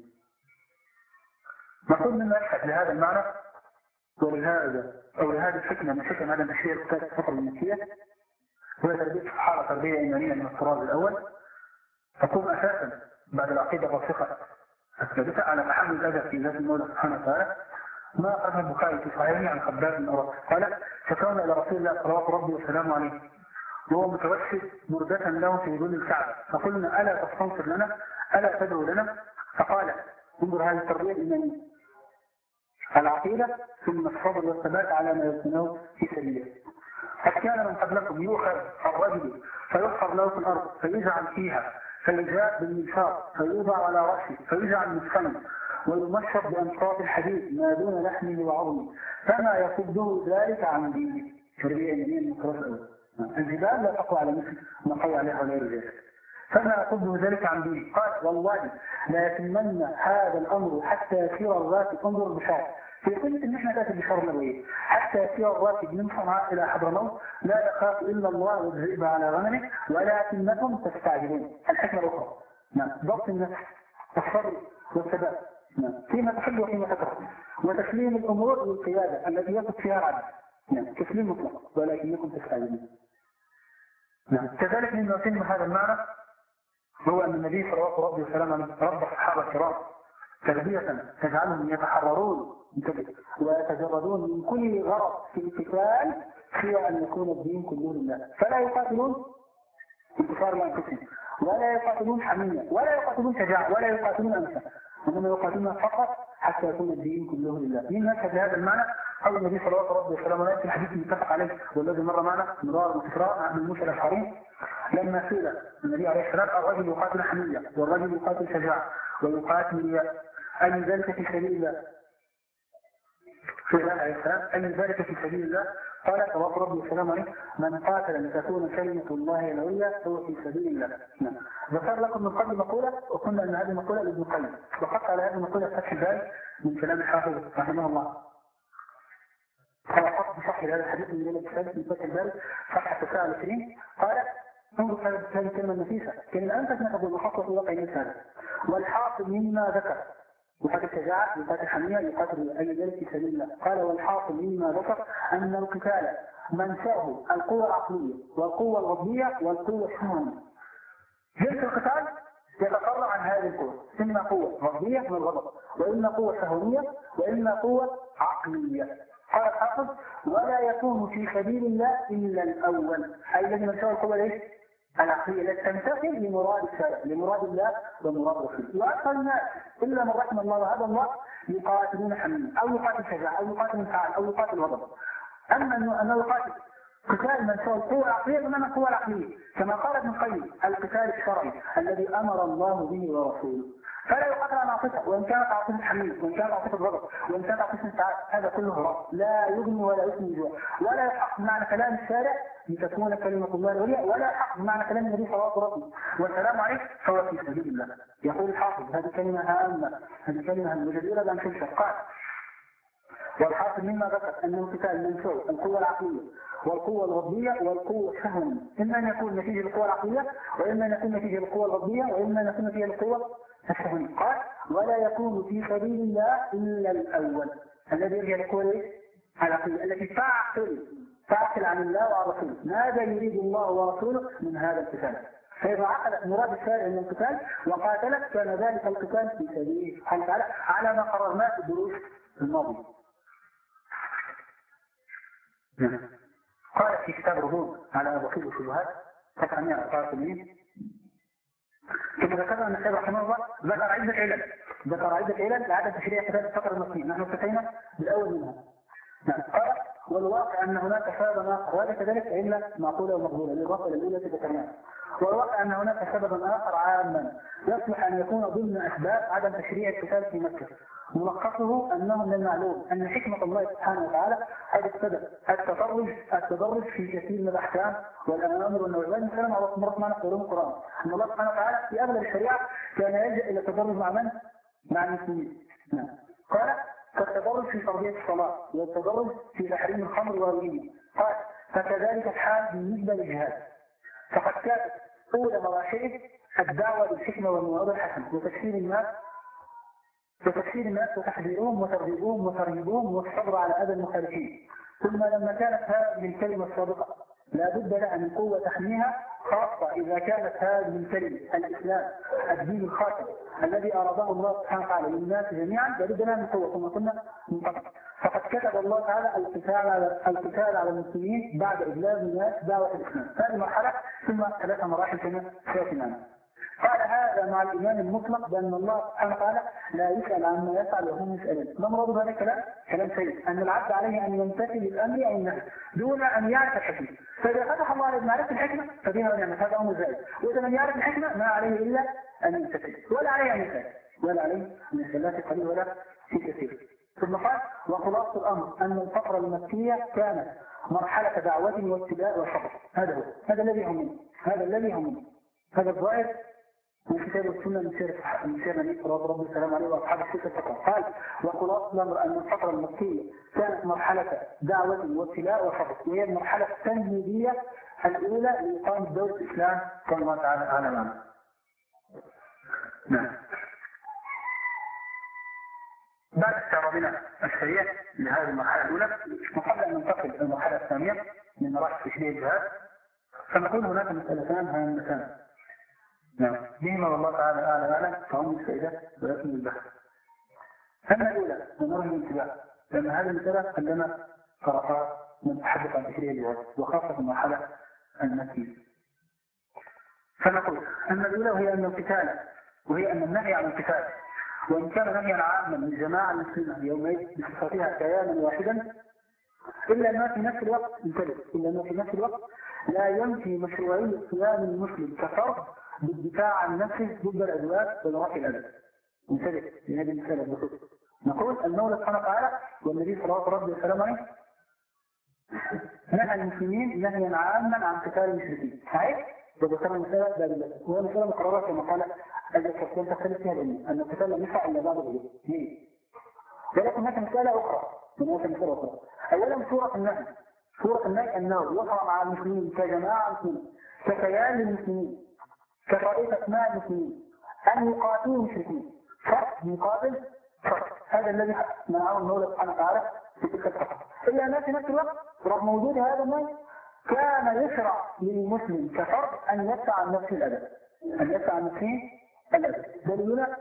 نقول مما يشهد لهذا المعنى ولهذا أو لهذه الحكمة من حكم هذا التشريع الثالث الفترة المكية وهي تربية صحابة تربية إيمانية من الطراز الأول تقوم أساسا بعد العقيدة الراسخة الثابتة على تحمل الأذى في ذات المولى سبحانه وتعالى. ما أخذ البخاري في صحيحه عن خباب بن أرد قال شكونا إلى رسول الله صلوات ربي وسلامه عليه وهو متوسد مردة له في ظل الكعبة فقلنا ألا تستنصر لنا ألا تدعو لنا؟ فقال انظر هذه التربية الإيمانية العقيدة ثم الصبر والثبات على ما يبنونه في سبيله. قد كان من قبلكم يؤخذ الرجل فيحفر له في الأرض فيجعل فيها فيجاء بالمنشار فيوضع على رأسه فيجعل مسخنا ويمشط بأنصاف الحديد ما دون لحمه وعظمه فما يصده ذلك عن دينه. تربية إيمانية من الطرف الأول. الجبال لا تقوى على مثل ما قوى عليها غير ذلك فما يصده ذلك عن دينه. قال والله لا يتمنى هذا الأمر حتى يسير الراكب انظر البشار في قلة ان احنا تاتي بشار نبوية حتى يسير الراكب من صنعاء الى حضرموت لا يخاف الا الله والذئب على غنمه ولكنكم تستعجلون. الحكمة الاخرى نعم ضبط النفس الصبر والثبات نعم فيما تحب وفيما تكره وتسليم الامور للقيادة التي يثق فيها العبد نعم تسليم مطلق ولكنكم تستعجلون. نعم. كذلك مما يتم هذا المعنى هو أن النبي صلى الله عليه وسلم ربى الصحابة الكرام تربية تجعلهم يتحررون ويتجردون من كل غرض في القتال سوى أن يكون الدين كله لله، فلا يقاتلون انتصار لأنفسهم، ولا يقاتلون حمية، ولا يقاتلون شجاعة، ولا يقاتلون أنفا، إنما يقاتلون فقط حتى يكون الدين كله لله. من نشهد هذا المعنى قول النبي صلى الله عليه وسلم في الحديث المتفق عليه والذي مر معنا مرارا وتكرارا عن موسى الأشعري لما سئل النبي عليه الصلاة والسلام الرجل يقاتل حمية والرجل يقاتل شجاعة ويقاتل أي ذلك في سبيل الله، سئل عليه السلام أي ذلك في سبيل الله؟ قال صلوات ربي والسلام عليه من قاتل لتكون كلمة الله العليا هو في سبيل الله. نعم. ذكر لكم من قبل مقولة وقلنا أن هذه المقولة لابن القيم، وقطع على هذه المقولة فتح الباري من كلام الحافظ رحمه الله. قال حق بصح هذا الحديث من ليلة الثالث من فتح الباري صفحة تسعة وعشرين قال انظر هذه الكلمة النفيسة كلمة أنت تقول محصة في واقع مثال والحاصل مما ذكر يقاتل شجاعة يقاتل حمية يقاتل أي ذلك في سبيل الله. قال والحاصل مما ذكر أن القتال منشأه القوة العقلية والقوة الغضبية والقوة الشهوانية. جنس القتال يتفرع عن هذه القوة، إما قوة غضبية من الغضب، وإما قوة شهوانية، وإما قوة عقلية. قال الحافظ ولا يكون في سبيل الله إلا الأول، أي الذي منشأه القوة ليش؟ العقلية التي تنتقل لمراد الشارع لمراد الله ومراد رسوله. وأكثر الناس إلا من رحم الله وهذا الله يقاتلون حمية أو يقاتل شجاعة أو يقاتل انفعال أو يقاتل غضب. أما أنه يقاتل قتال من شاء القوة العقلية بمعنى القوة العقلية كما قال ابن القيم القتال الشرعي الذي أمر الله به ورسوله، فلا يقاتل عن عاطفة وإن كانت عاطفة حمية وإن كانت عاطفة غضب وإن كانت عاطفة انفعال، هذا كله رأس لا يغني ولا يسمي جوع ولا يحق معنى كلام الشارع لتكون كلمة الله العليا ولا يحق معنى كلام النبي صلى الله عليه وسلم والسلام عليه فهو في سبيل الله. يقول الحافظ هذه كلمة هامة، هذه كلمة هامة جديرة بأن تنشر. قال والحاصل مما ذكر أن القتال منشأ القوة العقلية والقوة الغضبية والقوة الشهوانية، إما أن يكون نتيجة القوة العقلية وإما أن يكون نتيجة القوة الغضبية وإما أن يكون نتيجة القوة الشهوانية. قال ولا يكون في سبيل الله إلا الأول الذي يرجع للقوة العقلية التي تعقل تعقل عن الله وعن رسوله ماذا يريد الله ورسوله من هذا القتال، فإذا عقل مراد الشارع من القتال وقاتلت كان ذلك القتال في سبيل سبحانه وتعالى على ما قررناه في الدروس الماضية. قال في كتاب ردود على وكيل الشبهات صفحة مئة وأربعة وثمانين كما ذكرنا أن الشيخ رحمه الله ذكر عدة علل ذكر عدة علل لعدم تشريع قتال الفترة المكية، نحن انتهينا بالأول منها. قال والواقع أن هناك سببا آخر وهذا كذلك علة معقولة ومقبولة للرفع الأولى في ذكرناها، والواقع أن هناك سببا آخر عاما يصلح أن يكون ضمن أسباب عدم تشريع القتال في مكة، ملخصه أنه من المعلوم أن حكمة الله سبحانه وتعالى قد اقتضت التدرج التدرج في كثير من الأحكام والأوامر والنواهي. مثلا على مرات معنا في علوم القرآن أن الله سبحانه وتعالى في أغلب الشريعة كان يلجأ إلى التدرج مع من؟ مع المسلمين. نعم. قال فالتدرج في تربية الصلاة والتدرج في تحريم الخمر والغيبة. قال فكذلك الحال بالنسبة للجهاد، فقد كانت أولى مراحل الدعوة بالحكمة والموعظة الحسنة وتكفير الناس وتكفير الناس وتحذيرهم وترغيبهم وترهيبهم والصبر على أذى المخالفين. ثم لما كانت هذه الكلمة الصادقة لا بد لها من قوة تحميها، خاصة إذا كانت هذه الكلمة الإسلام الدين الخاتم الذي أراده الله سبحانه وتعالى للناس جميعا لا بد لها من قوة. ثم قلنا من قبل فقد كتب الله تعالى القتال على القتال على المسلمين بعد إبلاغ الناس دعوة الإسلام، هذه مرحلة ثم ثلاث مراحل كما سيأتي معنا. قال هذا مع الإيمان المطلق بأن الله سبحانه وتعالى لا يسأل عما يفعل وهم يسألون. ما مراد هذا الكلام؟ كلام سيء أن العبد عليه أن يمتثل للأمر أو النهي دون أن يعرف الحكمة، فإذا فتح الله عليه معرفة الحكمة فبها ونعمة هذا أمر زائد، وإذا من يعرف الحكمة ما عليه إلا أن يمتثل ولا عليه أن يسأل ولا عليه أن يسأل لا في قليل ولا في كثير. ثم قال وخلاصة الأمر أن الفترة المكية كانت مرحلة دعوة واتباع وصبر. هذا هو هذا الذي يهمني هذا الذي يهمني هذا الظاهر من كتاب السنة من سير من سير النبي صلى الله عليه وسلم وأصحاب السنة فقط. قال وخلاصة الأمر أن الفترة المكية كانت مرحلة دعوة وابتلاء وصبر، وهي المرحلة التمهيدية الأولى لإقامة دولة الإسلام كما الله تعالى أعلم. نعم. بعد استعراضنا السريع لهذه المرحلة الأولى وقبل أن ننتقل إلى المرحلة الثانية من مراحل تشريع الجهاد، فنقول هناك مسألتان هامتان نعم بهما والله تعالى أعلى أعلم فهم السيدات ولكن البحث. أما الأولى نمر الانتباه لأن هذه المسألة عندما قرأها نتحدث عن ذكرها اليوم وخاصة المرحلة المكية. فنقول أن الأولى وهي أن القتال وهي أن النهي عن القتال وإن كان نهيا عاما للجماعة المسلمة يومئذ بصفتها كيانا واحدا إلا ما في نفس الوقت انتبه إلا ما في نفس الوقت لا ينفي مشروعية قيام المسلم كفرد بالدفاع عن نفسه ضد العدوان ورفع الأذى. انتبه لهذه المسألة بخصوص. نقول المولى سبحانه وتعالى والنبي صلى الله عليه وسلم نهى المسلمين نهيا عاما عن قتال المشركين. صحيح؟ وذكرنا مسألة باب الله وهي مسألة مقررة كما قال أجل كفتين تختلف فيها الأمة أن القتال لم يقع إلا بعد الهجرة. ولكن هناك مسألة أخرى هناك مسألة أخرى. أولا سورة النهي سورة النهي أنه وقع مع المسلمين كجماعة مسلمين ككيان للمسلمين كطائفة مع المسلمين أن يقاتلوا المشركين فرق يقاتل فرق. هذا الذي منعه المولى سبحانه وتعالى في تلك الفترة. إلا أن في نفس الوقت رغم وجود هذا النهي كان يشرع للمسلم كفرد أن يدفع عن نفسه الأذى أن يدفع عن نفسه الأذى. دليلنا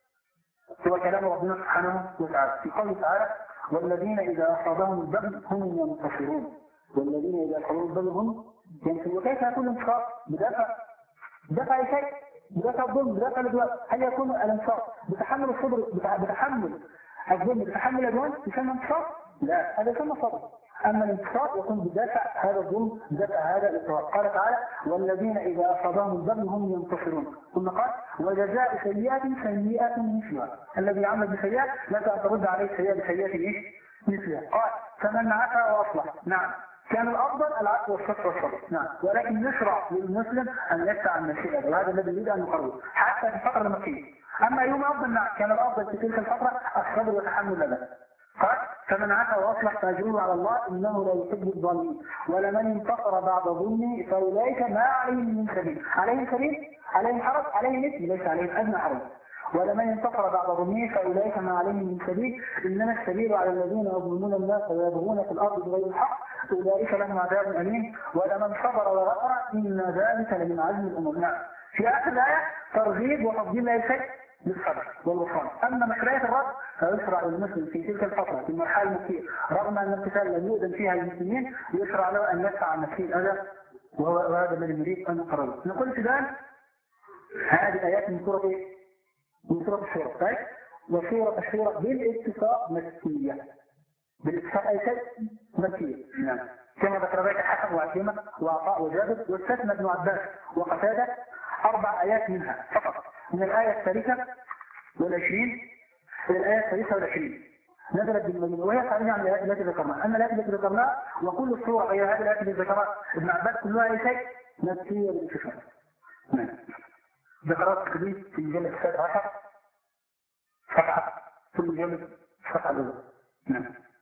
هو كلام ربنا سبحانه وتعالى في قوله تعالى والذين إذا أصابهم البغي هم ينتصرون والذين إذا أصابهم البغي هم ينتصرون. وكيف يكون الانتصار؟ بدافع بدافع شيء بدافع الظلم بدافع العدوان. هل يكون الانتصار بتحمل الصبر بتحمل الظلم بتحمل العدوان يسمى انتصار؟ لا هذا يسمى صبر. أما الانتصار يكون بدافع هذا الظلم بدافع هذا الاضطراب. قال تعالى والذين إذا أصابهم البغي هم ينتصرون. ثم قال وجزاء سيئة سيئة مثلها. الذي يعمل بسيئة لا ترد عليه سيئة بسيئة ايش؟ مثلها. قال فمن عفا وأصلح نعم كان الأفضل العفو والصفح والصبر نعم ولكن يشرع للمسلم أن يدفع عن نفسه وهذا الذي يريد أن نقرره حتى في الفترة المكية. أما يوم أفضل نعم كان الأفضل في تلك الفترة الصبر وتحمل الأذى. قال فمن عفا واصلح فاجره على الله انه لا يحب الظالمين ولمن انتصر بعد ظلمه فاولئك ما عليهم من سبيل. عليهم سبيل عليهم حرج عليهم اثم ليس عليهم ادنى حرج. ولمن انتصر بعد ظلمه فاولئك ما عليهم من سبيل انما السبيل على الذين يظلمون الناس ويبغون في الارض بغير الحق اولئك لهم عذاب اليم ولمن صبر وغفر ان ذلك لمن عزم الامور. نعم في اخر الايه ترغيب وتفضيل لا شيء بالصبر والوصال. أما مشروعية الرد فيشرع المسلم في تلك الفترة في المرحلة المكية رغم أن القتال لم يؤذن فيها المسلمين يشرع له أن يدفع عن نفسه الأذى وهذا الذي نريد أن نقرره. نقول ابتداء هذه آيات من سورة من سورة الشورى طيب وسورة الشورى بالاتفاق مكية بالاتفاق أي شيء مكية نعم كما ذكر ذلك الحسن وعكرمة وعطاء وجابر واستثنى ابن عباس وقتادة أربع آيات منها فقط من الآية الثالثة والعشرين إلى الآية الثالثة والعشرين نزلت بالمدينة وهي خارجة عن الآيات التي ذكرناها. أما الآيات التي ذكرناها وكل الصورة غير هذه الآيات التي ذكرها ابن عباس كلها أي شيء مكية بالاتفاق. نعم ذكرت الحديث في مجلد السادس عشر صفحة في المجلد الصفحة الأولى. نعم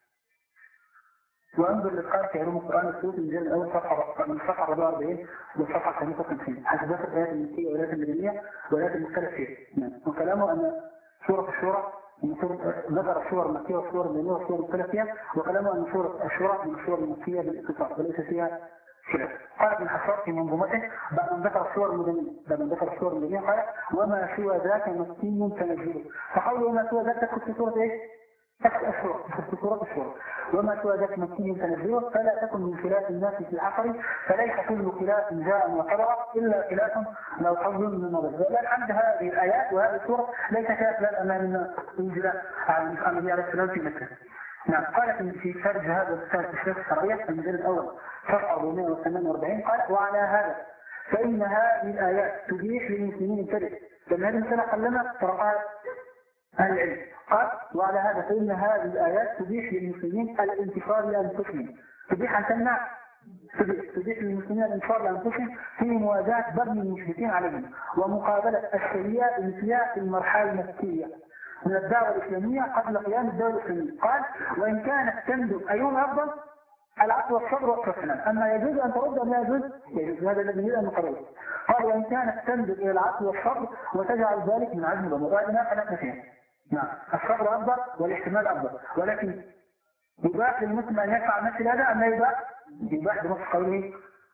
وانظر للقارئ في علوم القرآن السوري المجلد الأول صفحة من الصفحة أربعة وأربعين والصفحة خمسة وخمسين حسب ذكر الآيات المكية والآيات المدنية والآيات المختلف فيها. نعم وكلامه أن سورة الشورى ذكر السور المكية والسور المدنية والسور المختلف فيها وكلامه أن سورة الشورى من السور المكية بالاتفاق وليس فيها خلاف. قال ابن حصار في منظومته بعد أن ذكر السور المدنية بعد أن ذكر السور المدنية قال وما سوى ذاك مكي تنزله. فقوله وما سوى ذاك تكون في سورة إيش؟ الشورى في سورة الشورى وما سوى ذاك مكي تنزله فلا تكن من خلاف الناس في العقل فليس كل خلاف جاء وقدر إلا خلاف لو حظ من نظر. عند هذه الآيات وهذه السورة ليس فيها خلاف أمام الانزلاء عن النبي عليه السلام في مكة. نعم قال في فرج هذا الكتاب الشيخ الشرعية المجلد الأول صفحة أربعمائة وثمانية وأربعين قال وعلى هذا فإن هذه الآيات تبيح للمسلمين الكذب لأن هذه المسألة قلما طرقها أهل العلم. قال وعلى هذا فإن هذه الآيات تبيح للمسلمين الانتصار لأنفسهم تبيح أن تمنع تبيح للمسلمين الانتصار لأنفسهم في مواجهة بغي المشركين عليهم ومقابلة الشريعة الانتهاء في المرحلة المكية من الدعوة الإسلامية قبل قيام الدولة الإسلامية. قال وإن كانت تندب أيهم أفضل العفو والصبر والسلام. أما يجوز أن ترد أم لا يجوز؟ يجوز هذا الذي يريد أن نقرره. قال وإن كانت تندب إلى العفو والصبر وتجعل ذلك من عزم الأمور وهذه ما خلقنا فيها. نعم الصبر أفضل والاحتمال أفضل ولكن يباح للمسلم أن يدفع مثل هذا أم لا يباح؟ يباح بنص قوله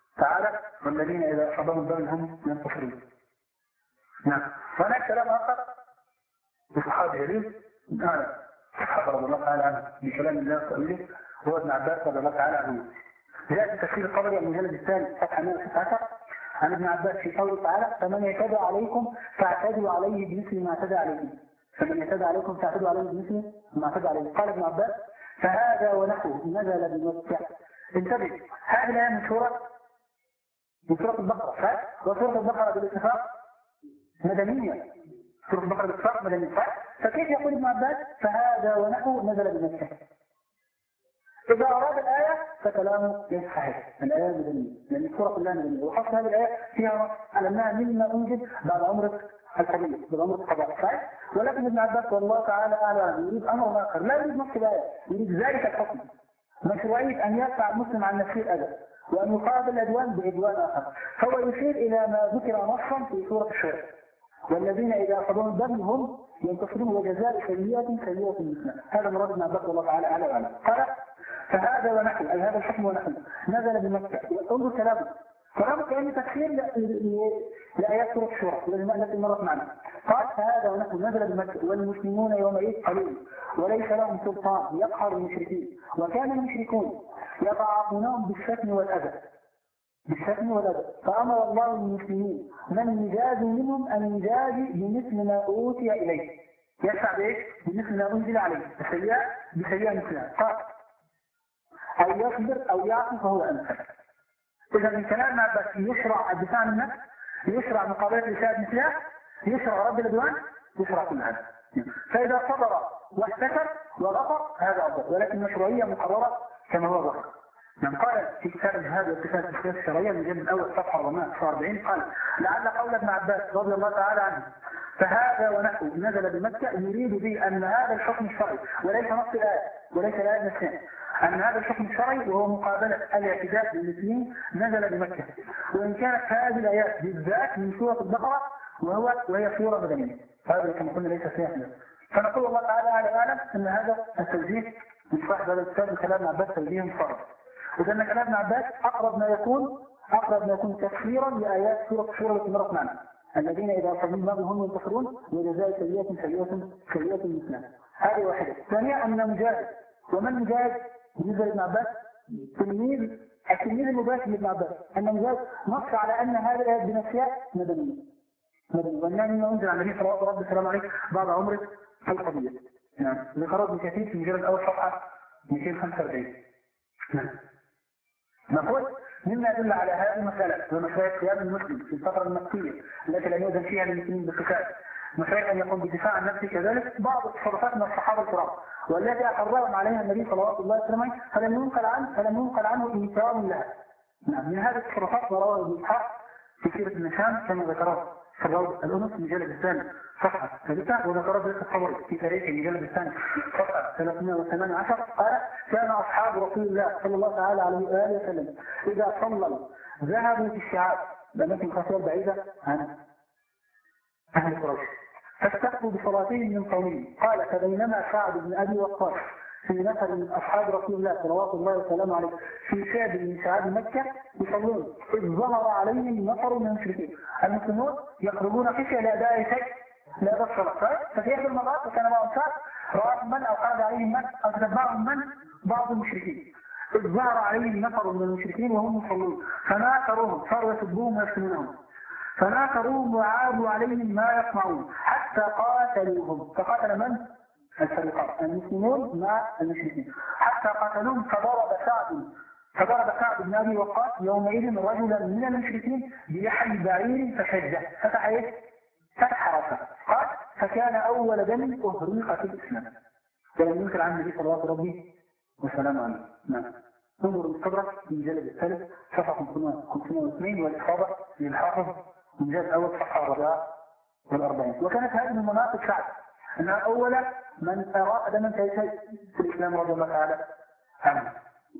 تعالى والذين إذا أصابهم بغي هم ينتصرون. نعم. وهناك كلام آخر لصحابي جليل من أعلى الصحابة رضي الله تعالى عنه بكلام الله وقوله هو ابن عباس رضي الله تعالى عنه. جاء في تفسير الطبري المجلد الثاني صفحة مئة وستة عشر عن ابن عباس في قوله تعالى فمن يعتدى عليكم فاعتدوا عليه بمثل ما اعتدى عليكم. فمن يعتدى عليكم فاعتدوا عليه بمثل ما اعتدى عليه. قال ابن عباس فهذا ونحوه نزل بمكة. انتبه، هذه الآية من سورة من سورة البقرة، صح؟ وسورة البقرة بالاتفاق مدنية. سورة البقرة بالاتفاق مدنية، صح؟ فكيف يقول ابن عباس فهذا ونحوه نزل بمكة؟ إذا أراد الآية فكلامه ليس صحيح، الآية مدنية، لأن السورة كلها مدنية، وحصل هذه الآية فيها على أنها مما أنجب بعد عمرك القضية، بعد عمرك القضاء، صحيح؟ ولكن ابن عباس والله تعالى أعلم يريد أمر آخر، لا يريد نص الآية، يريد ذلك الحكم، مشروعية أن يدفع المسلم عن نفسه الأذى، وأن يقابل العدوان بعدوان آخر، فهو يشير إلى ما ذكر نصا في سورة الشورى، والذين إذا أصابهم البغي هم ينتصرون وجزاء سيئة سيئة مثلها. هذا مراد ابن عباس والله تعالى أعلم وأعلم. قال فهذا ونحن أي هذا الحكم ونحن نزل بمكة. انظر كلامه كلامه كأنه تفسير لآيات سورة الشورى التي مرت معنا. قال فهذا ونحن نزل بمكة والمسلمون يومئذ قليل وليس لهم سلطان يقهر المشركين وكان المشركون يتعاطونهم بالشتم والأذى بالشتم والأذى فأمر الله المسلمين من يجازي منهم أن يجازي بمثل ما أوتي إليه يدفع بإيش؟ بمثل ما أنزل عليه بسيئة بسيئة مثلها قال أو يصبر أو يعصي فهو أمثل. إذا من كلام عباس يشرع الدفاع عن النفس، يشرع مقابلة الإساءة مثلها، يشرع رد العدوان، يشرع كل هذا. فإذا صبر واحتسب وغفر هذا أفضل، ولكن مشروعية مقررة كما هو ظهر. من قال في كتاب الجهاد واتفاق السياسة الشرعية من جلد الأول صفحة أربعمائة وتسعة وأربعين قال لعل قول ابن عباس رضي الله تعالى عنه فهذا ونحو نزل بمكة يريد به أن هذا الحكم الشرعي وليس نص الآية وليس الآية نفسها أن هذا الحكم الشرعي وهو مقابلة الاعتداء بالمسلمين نزل بمكة، وإن كانت هذه الآيات بالذات من سورة البقرة وهو وهي سورة مدنية، هذا كما قلنا ليس فيها خلاف. فنقول الله تعالى على أعلم أن هذا التوجيه من صاحب هذا الكتاب من كلام ابن عباس توجيه فرض، وإذا كلام ابن عباس أقرب ما يكون أقرب ما يكون تفسيرا لآيات سورة الشورى التي مرت معنا الذين إذا أصابهم بغي هم ينتصرون وجزاء سيئة سيئة سيئة مثلها. هذه واحدة. ثانيا أن مجاهد ومن مجاهد بالنسبة لابن عباس تلميذ التلميذ المباشر لابن عباس أن مجاهد نص على أن هذه الآيات بنفسها مدنية مدنية وأنها مما أنزل على النبي صلى الله عليه وسلم بعد عمره في القضية. نعم. ذكرت بكثير في مجلد الأول صفحة مئتين وخمسة وأربعين. نعم. نقول مما يدل على هذه المسألة ومسألة قيام المسلم في الفترة المكية التي لم يؤذن فيها للمسلمين بالقتال مسألة أن يقوم بدفاع عن نفسه كذلك بعض التصرفات من الصحابة الكرام والتي أقرهم عليها النبي صلى الله عليه وسلم فلم ينقل عنه فلم ينقل عنه إنكار لها. نعم. من هذه التصرفات ورواه ابن إسحاق في سيرة النشام كما ذكره في الروض الأنس المجلد الثاني صفحة ثالثة وذكره ذلك الخبر في تاريخ المجلد الثاني صفحة ثلاثمائة وثمانية عشر قال كان أصحاب رسول الله صلى الله تعالى عليه وآله وسلم إذا صلوا ذهبوا في الشعاب لأنهم خطوة بعيدة عن أهل قريش فاستقبلوا بصلاتهم من قومهم قال فبينما سعد بن أبي وقاص في نفر من أصحاب رسول الله صلوات الله وسلامه عليه في شعب من شعاب مكة يصلون إذ ظهر عليهم نفر من المشركين المسلمون يقربون خشية لأداء شيء لا أداء الصلاة ففي هذه المرات وكان معهم سعد رأهم من أو قاد عليهم من أو تتبعهم من بعض المشركين إذ ظهر عليهم نفر من المشركين وهم يصلون فناكروهم صاروا يسبوهم ويشتمونهم فناكروهم وعابوا عليهم ما يصنعون حتى قاتلوهم فقاتل من؟ الفريقان المسلمون مع المشركين حتى قاتلوهم فضرب سعد فضرب سعد بن أبي وقاص يومئذ رجلا من المشركين بلحي بعير فشجه فتح ايه؟ فتح راسه قال فكان أول دم أهريق في الإسلام ولم ينكر عن النبي صلى الله عليه وسلم وسلام عليه. نعم. انظر المستدرك في المجلد الثالث صفحة خمسمائة واثنين والإصابة للحافظ المجلد الأول صفحة أربعة والأربعين. وكانت هذه من مناطق سعد أنها أول من أراد من شيء في الإسلام رضي الله تعالى عنه.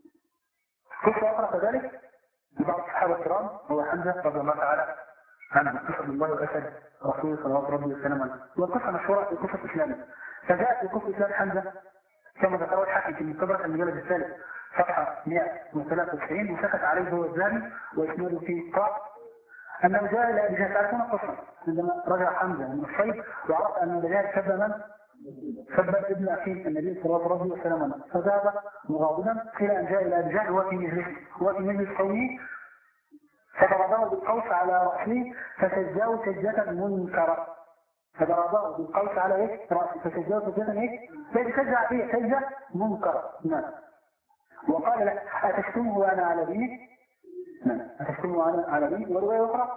كنت أقرأ كذلك لبعض الصحابة الكرام هو حمزة رضي الله تعالى عنه قصة الله وأسد رسول صلى الله عليه وسلم والقصة مشهورة في قصة إسلامية فجاءت في قصة إسلام حمزة كما ذكره الحاكم في المستدرك المجلد الثالث صفحة مئة وثلاثة وتسعين وسكت عليه عليه هو الزاني وإسناده فيه قاع أنه جاء إلى أبي جهل. تعرفون القصة عندما رجع حمزة من الصيد وعرف أن أبي جهل سب من؟ سب ابن أخيه النبي صلى الله عليه وسلم، فذهب مغاضبا قيل أن جاء إلى أبي جهل وفي مجلسه وفي مجلس قومه فضربه بالقوس على رأسه فسجاه سجة منكرة. فضربه بالقوس على إيه؟ رأسه فسجاه سجة إيه؟ فسجع فيه سجة منكرة. نعم. وقال له أتشتمه وأنا على دينك؟ نعم. أتشتمه وأنا على دينك؟ ورواية أخرى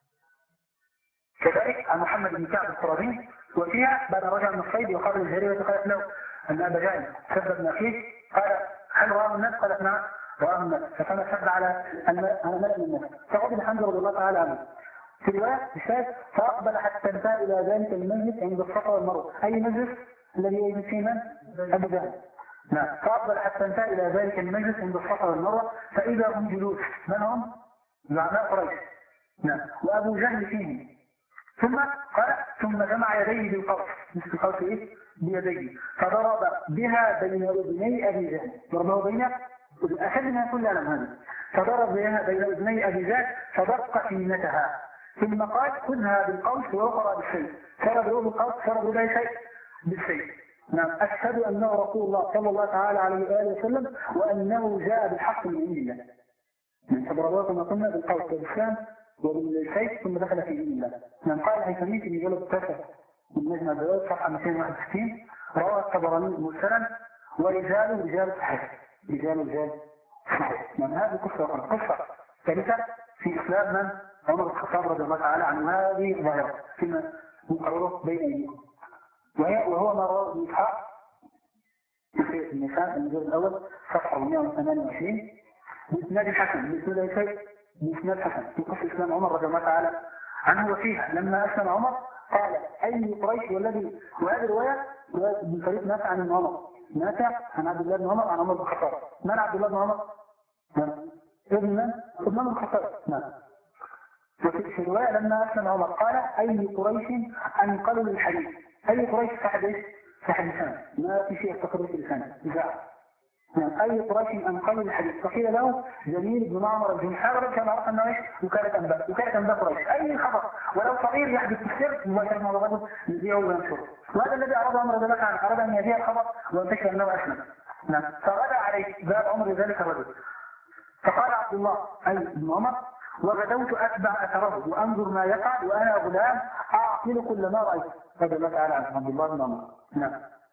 كذلك عن محمد بن كعب القرظي وفيها بعد رجع من الصيد وقال الجارية قالت له أن أبا جهل سب ابن أخيه قال هل رأى الناس؟ قالت نعم رأى الناس، فكان سب على على ملأ من الناس. فغضب حمزة رضي الله تعالى عنه. في رواية الشاهد فأقبل حتى انتهى إلى ذلك المجلس عند الصفا والمروة. أي مجلس الذي يجلس فيه من؟ أبو جهل. نعم. فأقبل حتى انتهى إلى ذلك المجلس عند الصفا والمروة فإذا هم جلوس. من هم؟ زعماء قريش. نعم. وأبو جهل فيهم. ثم قال ثم جمع يديه بالقوس مثل القوس ايه؟ بيديه فضرب بها بين اذني ابي جهل. ضربه بين اخذ من كل الم هذا فضرب بها بين اذني ابي جهل فدق سنتها ثم قال خذها بالقوس واخرى بالسيف. فرضوا بالقوس فرضوا بها شيء بالسيف. نعم. اشهد انه رسول الله صلى الله تعالى عليه واله وسلم وانه جاء بالحق من عند الله. فضربوه كما قلنا بالقوس والسام وبالسيف ثم دخل في دين الله. من قال الهيثمي في مجلد التاسع من نجم الزواج صفحة مئتين وواحد وستين روى الطبراني مرسلا ورجال رجال صحيح. رجال رجال صحيح. من هذه قصة أخرى. قصة ثالثة في إسلام من عمر بن الخطاب رضي الله تعالى عن هذه الظاهرة فيما يقرره بين أيديهم وهو ما رواه ابن إسحاق في النساء المجلد الأول صفحة مئة وثمانية وعشرين بإسناد حسن بإسناد شيء بإسناد حسن في قصة إسلام عمر رضي الله تعالى عنه. وفيها لما أسلم عمر قال أي قريش والذي وهذه الرواية من طريق نافع عن عمر نافع عن عبد الله بن عمر عن عمر بن الخطاب. من عبد الله بن عمر؟ ابن ابن الخطاب. نعم. وفي الرواية لما أسلم عمر قال أي قريش أنقلوا للحديث. أي قريش صاحب إيش؟ صاحب لسان ما في شيء يستقر في لسانه إذا يعني أي قريش أنقلوا للحديث. فقيل له جميل بن معمر الجمحاء ولم كان عرف أنه إيش؟ وكالة أنباء. وكالة أنباء قريش أي خبر ولو صغير يحدث في السر مباشرة مع الرجل يذيعه وينشره. وهذا الذي أراد عمر رضي الله عنه أراد أن يذيع الخبر وينتشر أنه أسلم. نعم. فغدا عليه ذات عمر ذلك الرجل فقال عبد الله أي بن عمر وغدوت أتبع أثره وأنظر ما يقع وأنا غلام أعقل كل ما رأيت. رضي الله تعالى عنه عبد الله بن عمر. نعم.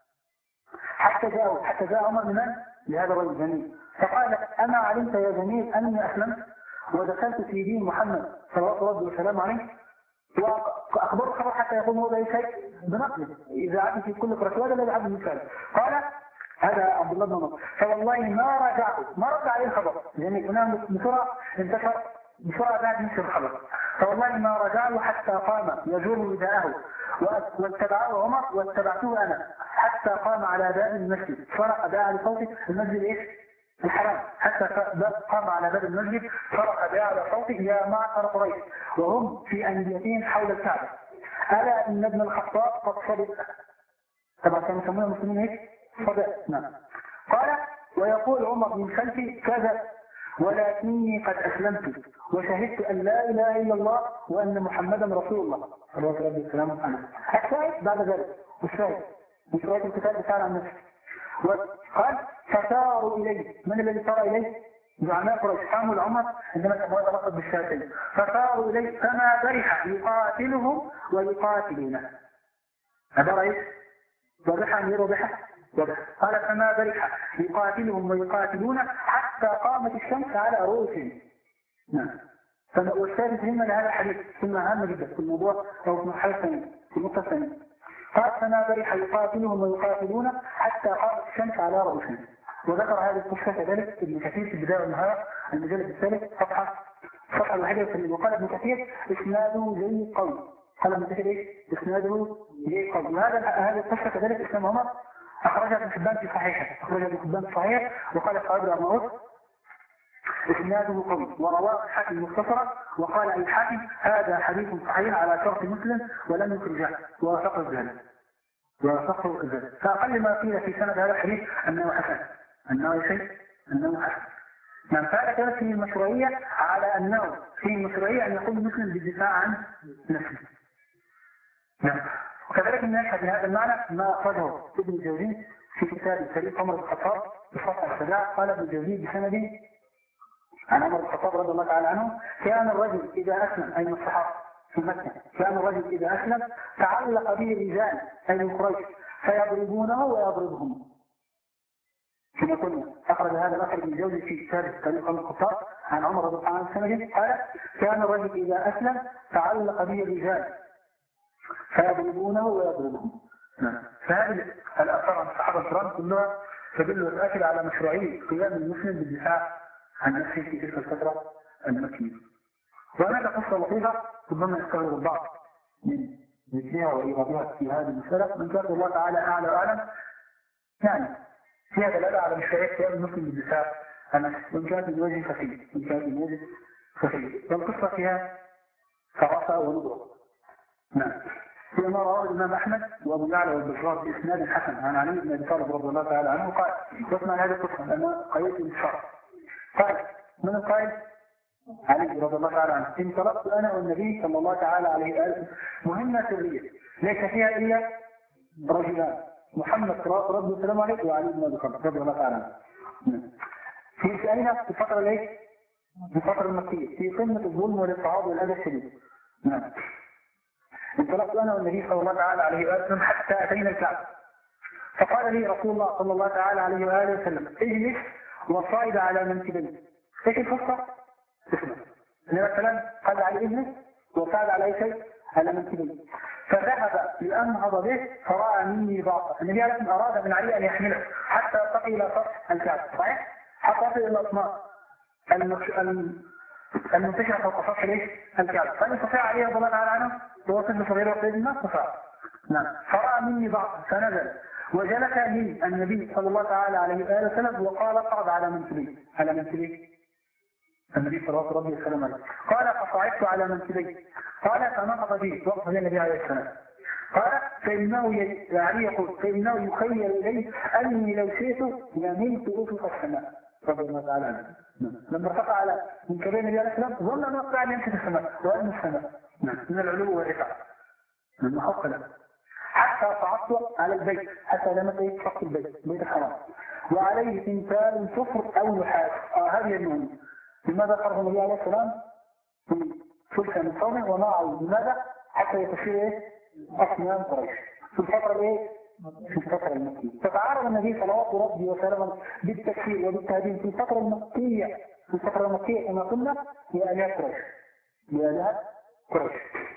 حتى جاء حتى جاء عمر من لهذا الرجل جميل فقال أما علمت يا جميل أني أسلمت ودخلت في دين محمد صلى الله عليه وسلم عليه وأخبرت خبر حتى يقول هو ذلك شيء بنقله إذا عدت في كل قرة هذا الذي عبد المثال. قال هذا عبد الله بن عمر فوالله ما رجعت ما رد عليه الخبر يعني هنا بسرعة انتشر بسرعة بعد نشر الخبر فوالله ما رجعه حتى قام يجر رداءه واتبعه عمر واتبعته أنا حتى قام على باب المسجد فرق بأعلى صوته المسجد إيش؟ الحرام حتى قام على باب المسجد فرق بأعلى صوته يا معشر قريش وهم في أنديتهم حول الكعبة ألا إن ابن الخطاب قد صدق. طبعا كانوا يسمونه المسلمين إيش؟ صدق. نعم. قال ويقول عمر من خلفي كذا ولكني قد أسلمت وشهدت أن لا إله إلا الله وأن محمدا رسول الله صلى الله عليه وسلم. الشاهد بعد ذلك الشاهد مش رأيت الكتاب بتاعنا عن نفسه وقال فساروا إليه. من الذي سار إليه؟ زعماء قريش حامل عمر عندما تبوأ لقب بالشاتين فساروا إليه فما برح يقاتلهم ويقاتلونه. هذا رأيت وضحى أمير وضحى وضحى قال فما برح يقاتلهم ويقاتلون حتى قامت الشمس على رؤوسهم. نعم. والثالث هم لهذا الحديث ثم أهم جدا في الموضوع أو في المرحلة الثانية في النقطة الثانية قال فما برح يقاتلهم ويقاتلون حتى قامت الشمس على رؤوسهم. وذكر هذه القصة كذلك ابن كثير في البداية والنهاية المجلد الثالث صفحة صفحة الواحدة والثانية. وقال ابن كثير إسناده زي قوي. قال ابن كثير إيش؟ إسناده زي قوي. وهذا هذه القصة كذلك إسلام عمر أخرجها ابن حبان في صحيحه أخرجها ابن حبان في صحيح وقال الصحابي أرناؤوط إسناده قوي ورواه الحاكم مختصرا وقال الحاكم هذا حديث صحيح على شرط مسلم ولم يخرجه ووافقه ذلك ووافقه ذلك. فأقل ما قيل في سند هذا الحديث أنه حسن أنه شيء أنه حسن. من فعل كذلك في المشروعية على أنه في المشروعية أن يقوم المسلم بالدفاع عن نفسه. نعم. وكذلك نشهد بهذا المعنى ما أخرجه ابن الجوزي في كتاب تاريخ عمر بن الخطاب بصفحة السباع. قال ابن الجوزي بسند عن عمر بن الخطاب رضي الله تعالى عنه: كان الرجل إذا أسلم، أي من الصحابة في مكة، كان الرجل إذا أسلم تعلق به رجال أي من قريش فيضربونه ويضربهم. كما قلنا أخرج هذا الأخر ابن الجوزي في كتاب تاريخ عمر بن الخطاب عن عمر رضي الله عنه بسند قال: كان الرجل إذا أسلم تعلق به رجال فيضربونه ويضربهم. فهذه الآثار عن الصحابة الكرام كلها تدل وتؤكد على مشروعية قيام المسلم بالدفاع عن نفسه في تلك الفترة المكية. وهناك قصة لطيفة ربما يستغرب البعض من ذكرها وإيرادها في هذه المسألة، من كان الله تعالى أعلى وأعلم، يعني فيها دلالة على مشروعية قيام المسلم بالدفاع عن نفسه، وإن كانت من وجه خفي، وإن كانت من وجه خفي. والقصة فيها فراسة ونظرة. نعم. فيما رواه الإمام أحمد وأبو يعلى والبشار بإسناد حسن عن علي بن أبي طالب رضي الله تعالى عنه قال: واسمع هذه القصة لأنها قيد الانتشار. قال: من القائل؟ علي رضي الله تعالى عنه: انطلقت أنا والنبي صلى الله تعالى عليه وآله مهمة سرية ليس فيها إلا رجلان، محمد رضي الله عليه وعلي بن أبي طالب رضي الله تعالى عنه. في سألنا في الفترة ليش؟ في الفترة المكية في قمة الظلم والاضطهاد والأذى الشديد. نعم. انطلقت أنا والنبي صلى الله تعالى عليه وآله حتى أتينا الكعبة، فقال لي رسول الله صلى الله تعالى عليه وآله وسلم: اجلس وصعد على منكبيه. ايش القصة؟ اسمع. النبي السلام قال عليه اجلس وصعد على اي شيء؟ على منكبيه. فذهب لأنهض به فرأى مني ضعفا. النبي عليه الصلاة والسلام أراد من علي أن يحمله حتى يرتقي إلى سطح الكعبة، صحيح؟ حتى يصل إلى الأسماء المنتشرة فوق سطح الكعبة. فإن استطاع عليه رضي الله تعالى عنه هو طفل صغير وقيد الناس استطاع. نعم. فرأى مني ضعفا فنزل وجلس لي النبي صلى الله تعالى عليه وآله وسلم وقال: اقعد على منكبيه. على منكبيه النبي صلى الله عليه وسلم قال: فصعدت على منكبيه. قال: فنهض بي وقف النبي عليه السلام. قال: فإنه يعني يقول فإنه يخيل إليه أني لو شئت لملت أفق السماء رضي الله تعالى عنه. لما ارتقى على منكبيه النبي عليه السلام ظن أنه يقع يمشي في السماء وأن السماء من العلو والرفعة من محق له، حتى صعدت على البيت حتى لم أتيت سقف البيت بيت الحرام وعليه تمثال صفر أو نحاس. آه هذه المهمة. لماذا خرج النبي عليه السلام في ثلث من صومه ومعه؟ لماذا؟ حتى يتشير أصنام قريش في الفترة الايه؟ في الفترة المكية. فتعارض النبي صلوات ربي وسلامه بالتكفير وبالتهديد في الفترة المكية في الفترة المكية كما قلنا لآلهة قريش لآلهة قريش.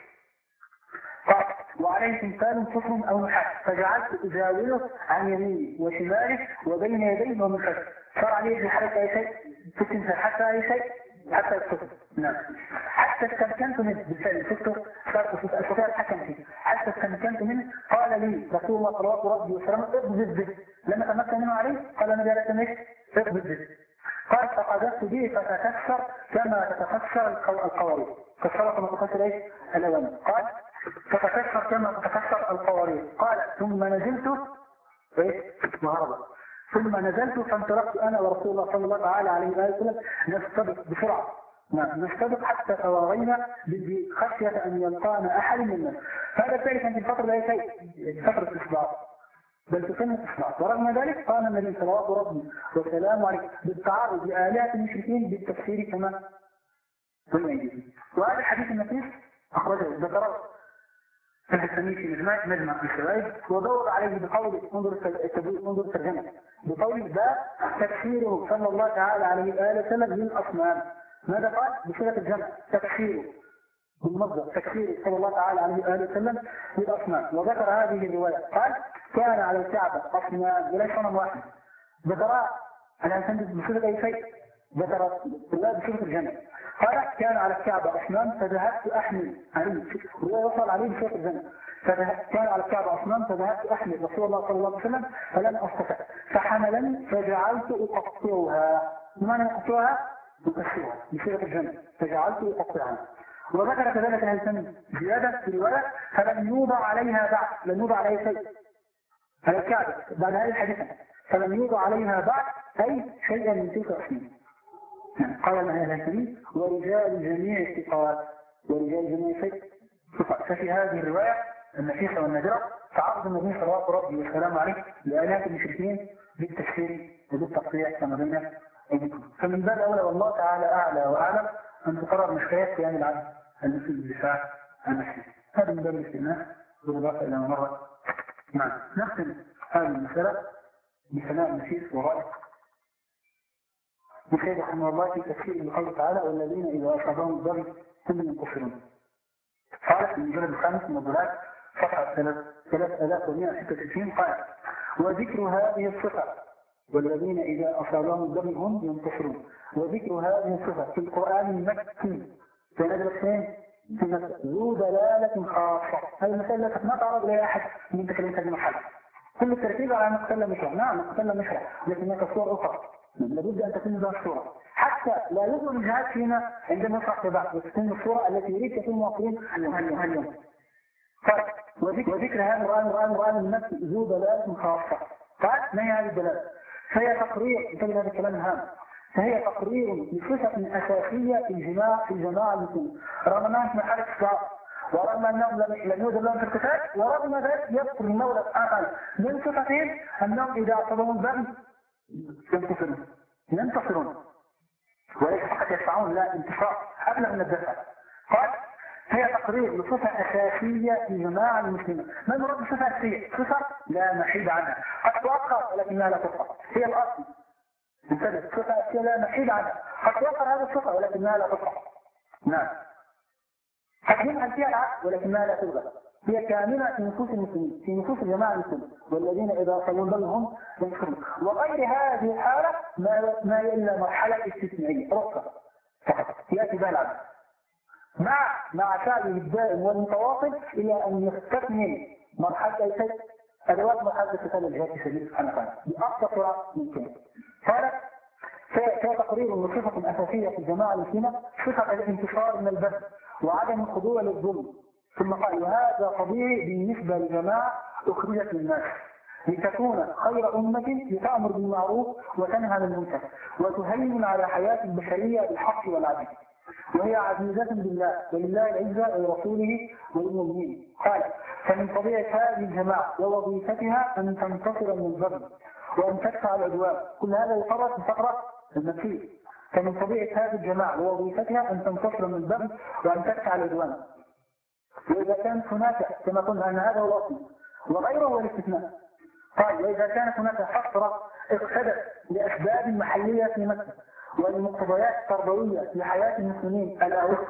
وعليه تمثال صفر أو نحاس فجعلت أزاوله عن يميني وشماله وبين يديه ومن خلفه. صار عليه في حركة أي شيء في التمثال حتى أي شيء حتى الصفر. نعم. حتى استمكنت منه بالفعل الصفر صار أستطيع الحكم فيه. حتى استمكنت منه قال لي رسول الله صلى الله عليه وسلم: اقبض به. لما تمكن منه عليه قال النبي عليه الصلاة والسلام: اقبض به. قال: فقذفت به فتكسر كما تتكسر القوارير. كسرت كما تكسر ايش؟ الأواني. قال: فتكسر كما تتكسر القوارير. قال: ثم نزلت ايش؟ وهرب. ثم نزلت فانطلقت انا ورسول الله صلى الله تعالى عليه وسلم نستبق بسرعه. نعم نستبق حتى تواغينا خشيه ان يلقانا احد من الناس. فهذا الثالث كانت الفتره لا شيء فتره الاصلاح بل تسمى الاصلاح. ورغم ذلك قام النبي صلى الله ربي وسلامه عليه بالتعرض لآلهة المشركين بالتفسير كما قلنا يجب. وهذا الحديث النفيس اخرجه ذكره فالسمي في مجمع مجمع الشوائب ودور عليه بقول انظر انظر الترجمه بقول ذا تكفيره صلى الله تعالى عليه وآله وسلم للأصنام. ماذا قال؟ بصيغة الجمع تكفيره بالمصدر تكفيره صلى الله تعالى عليه وآله وسلم للأصنام. وذكر هذه الرواية قال: كان على الكعبة أصنام وليس صنم واحد. ذكر أنا أسند بصيغة أي شيء ذكر الله بصيغة الجمع. قال: كان على الكعبة أصنام فذهبت أحمل عليه ويوصل عليه بصيغة الجمع. كان على الكعبة أصنام فذهبت أحمل رسول الله صلى الله عليه وسلم فلم أستطع فحملني فجعلت أقطعها. بمعنى أقطعها؟ أكسرها بصيغة الجمع فجعلت أقطعها. وذكر كذلك الهيثمي زيادة في رواية: فلم يوضع عليها بعد لم يوضع عليها شيء على الكعبة بعد هذه الحديثة فلم يوضع عليها بعد أي شيئا من تلك الأصنام. قال ابن الهيثمي ورجال جميع الثقات ورجال جميع الثقات. ففي هذه الرواية النفيسة والنادرة تعرض النبي صلوات ربي والسلام عليه لآلات المشركين بالتكفير وبالتقطيع كما بين أيديكم. فمن باب أولى والله تعالى أعلى وأعلم أن تقرر مشكلات قيام العبد المسلم بالدفاع عن نفسه. هذا من باب الاستئناس بالإضافة إلى ما مر معنا. نختم هذه المسألة بثناء نفيس ورائع بخير رحمه الله في تفسير بقوله تعالى والذين إذا أصابهم الضر هم ينتصرون. قال في المجلد الخامس من الضلال صفحة ثلاثة آلاف ومئة وستة وستين قال وذكر هذه الصفة والذين إذا أصابهم الضر هم ينتصرون. وذكر هذه الصفة في القرآن المكي فنزل فين؟ في مكة ذو دلالة خاصة. هذه المسألة ما تعرض لها أحد من تكلمة هذه المحل. كل التركيز على مقتل مشرع. نعم مقتل مشرع لكن هناك صور أخرى لابد أن تكون ذات صورة حتى لا يظهر الجهاد فينا عندما نشرح في بعض وتكون الصورة التي يريد تكون مواطنين اليوم. طيب وذكر هذا القرآن القرآن القرآن النفس ذو دلالة خاصة. قال ما هي هذه الدلالة؟ فهي تقرير انتبه هذا الكلام هام فهي تقرير بصفة أساسية في الجماعة في الجماعة المسلمة رغم أنها في محل إصلاح ورغم أنهم لم يوجد لهم في القتال ورغم ذلك يذكر المولى سبحانه من صفتهم أنهم إذا أصابهم البغي ينتصرون ينتصرون وليس فقط يدفعون لا انتصار أبلغ من الدفع. قال هي تقرير لصفة أساسية في الجماعة المسلمة. ما نرد بصفة أساسية؟ صفة لا محيد عنها قد تؤخر ولكنها لا تفقد هي الأصل. انتبه صفة أساسية لا محيد عنها قد تؤخر هذه الصفة ولكنها لا تفقد. نعم قد يمهل فيها العقل ولكنها لا تلغى. هي كاملة في نفوس المسلمين في نفوس الجماعة المسلمين والذين إذا صلوا بلهم ينصرون. وغير هذه الحالة ما هي إلا مرحلة استثنائية رخصة فقط يأتي بها العبد مع مع سعيه الدائم والمتواصل إلى أن يستكمل مرحلة أدوات مرحلة القتال الجهاد في سبيل سبحانه وتعالى بأقصى سرعة ممكنة. قال فهي تقرير من صفة أساسية في الجماعة المسلمة صفة الانتصار من البذل وعدم الخضوع للظلم. ثم قال وهذا طبيعي بالنسبة لجماعة أخرجت للناس لتكون خير أمة تأمر بالمعروف وتنهى عن المنكر وتهيمن على حياة البشرية بالحق والعدل وهي عزيزة بالله ولله العزة ولرسوله وللمؤمنين. قال فمن طبيعة هذه الجماعة ووظيفتها أن تنتصر من الظلم وأن تدفع العدوان. كل هذا يقرر في فقرة المكية. فمن طبيعة هذه الجماعة ووظيفتها أن تنتصر من الظلم وأن تدفع العدوان. وإذا كانت هناك كما قلنا أن هذا هو الأصل وغيره هو الاستثناء. قال وإذا كانت هناك حصرة اقتدت لأسباب محلية في مكة والمقتضيات التربوية لحياة المسلمين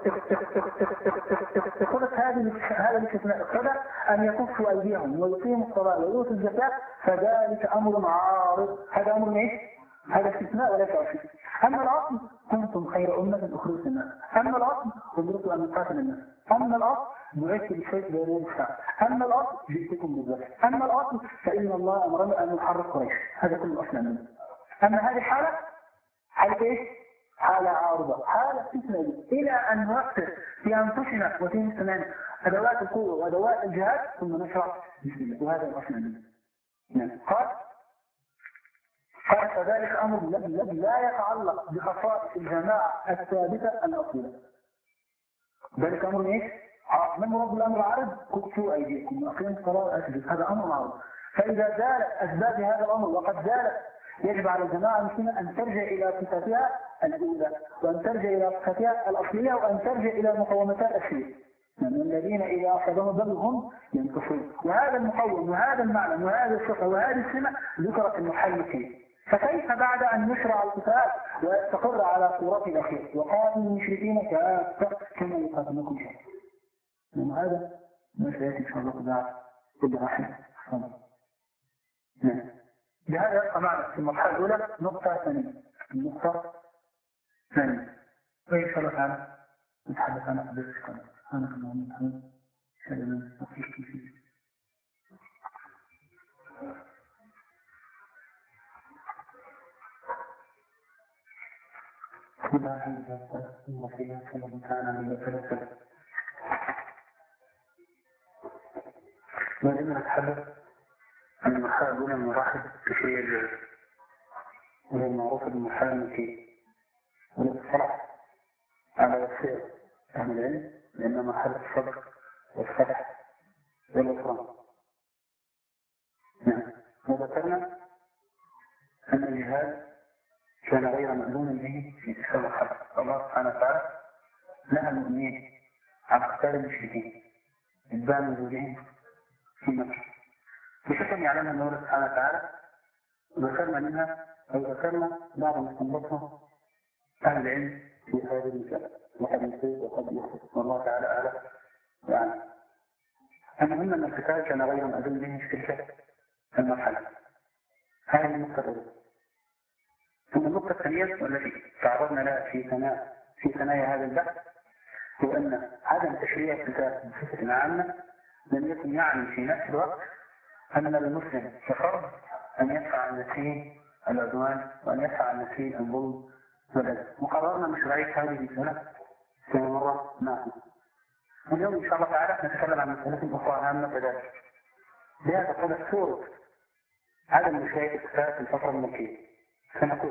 اقتضت هذا الاستثناء اقتضى أن يكفوا أيديهم ويقيموا الصلاة ويؤتوا الزكاة فذلك أمر عارض. هذا أمر ايش؟ هذا استثناء وليس عشي. أما الأصل كنتم خير أمة أخرجت الناس. أما الأصل أمرت أن نقاتل الناس. أما الأصل بعثت بالشيء بينهم الشعب. أما الأصل جئتكم بالذكر. أما الأصل فإن الله أمرنا أن نحرك قريش. هذا كل الأصل منه. أما هذه حالة حالة إيش؟ حالة عارضة حالة استثنائية إلى أن نوفر في أنفسنا وفي مجتمعنا أدوات القوة وأدوات الجهاد ثم نشرع بسم الله. وهذا الأصل منه. قال قال فذلك أمر الذي لا يتعلق بخصائص الجماعة الثابتة الأصيلة. ذلك أمر إيش؟ من رب الأمر عرض كفوا أيديكم وأقيموا الصلاة وأسجدوا. هذا أمر عرض. فإذا زالت أسباب هذا الأمر وقد زالت يجب على الجماعة المسلمة أن ترجع إلى صفاتها الأولى وأن ترجع إلى صفاتها الأصلية وأن ترجع إلى مقومتها الأصلية. من الذين إذا أصابهم ضر هم ينتصرون. وهذا المقوم وهذا المعنى وهذه الصفة وهذه السمة ذكرت المحل فيه. فكيف بعد أن يشرع القتال ويستقر على صورته الأخيرة وقاتل المشركين كافة كما يقاتلونكم شرعا. وهذا ما سيأتي إن شاء الله بعد كل واحد. بهذا يبقى معنا في المرحلة الأولى نقطة ثانية. النقطة الثانية وإن شاء الله تعالى نتحدث عن حديث الشكرا. سبحانك اللهم وبحمدك أشهد أن لا إله إلا أنت. ولما نتحدث عن المرحلة الأولى من مراحل التشريع الجديد وهي المعروفة بالمرحلة المكية والفرح على يسير أهل العلم لأن مرحلة الصبر والفتح والإكرام. نعم. وذكرنا أن الجهاد كان غير مأذون به في تلك المرحلة. الله سبحانه وتعالى نهى المؤمنين عن قتال المشركين إتباع وجودهم في مكة بشكل يعلمها الله سبحانه وتعالى. ذكرنا منها أو ذكرنا بعض ما استنبطه أهل العلم في هذه المسألة وقد يصيب وقد يخطئ والله تعالى أعلم يعني. المهم أن القتال كان غير مأذون به في تلك المرحلة. هذه النقطة الأولى. ثم النقطة الثانية والتي تعرضنا لها في ثنايا في ثنايا هذا البحث هو أن عدم تشريع القتال بصفة عامة لم يكن يعني في نفس الوقت أن المسلم كفرد أن يدفع عن نفسه العدوان وأن يدفع عن نفسه الظلم والأذى. وقررنا مشروعية هذه المسألة كما مر معنا. اليوم إن شاء الله تعالى نتكلم عن مسألة أخرى هامة كذلك. بهذا قد صورة عدم مشروعية القتال في الفترة المكية. سنقول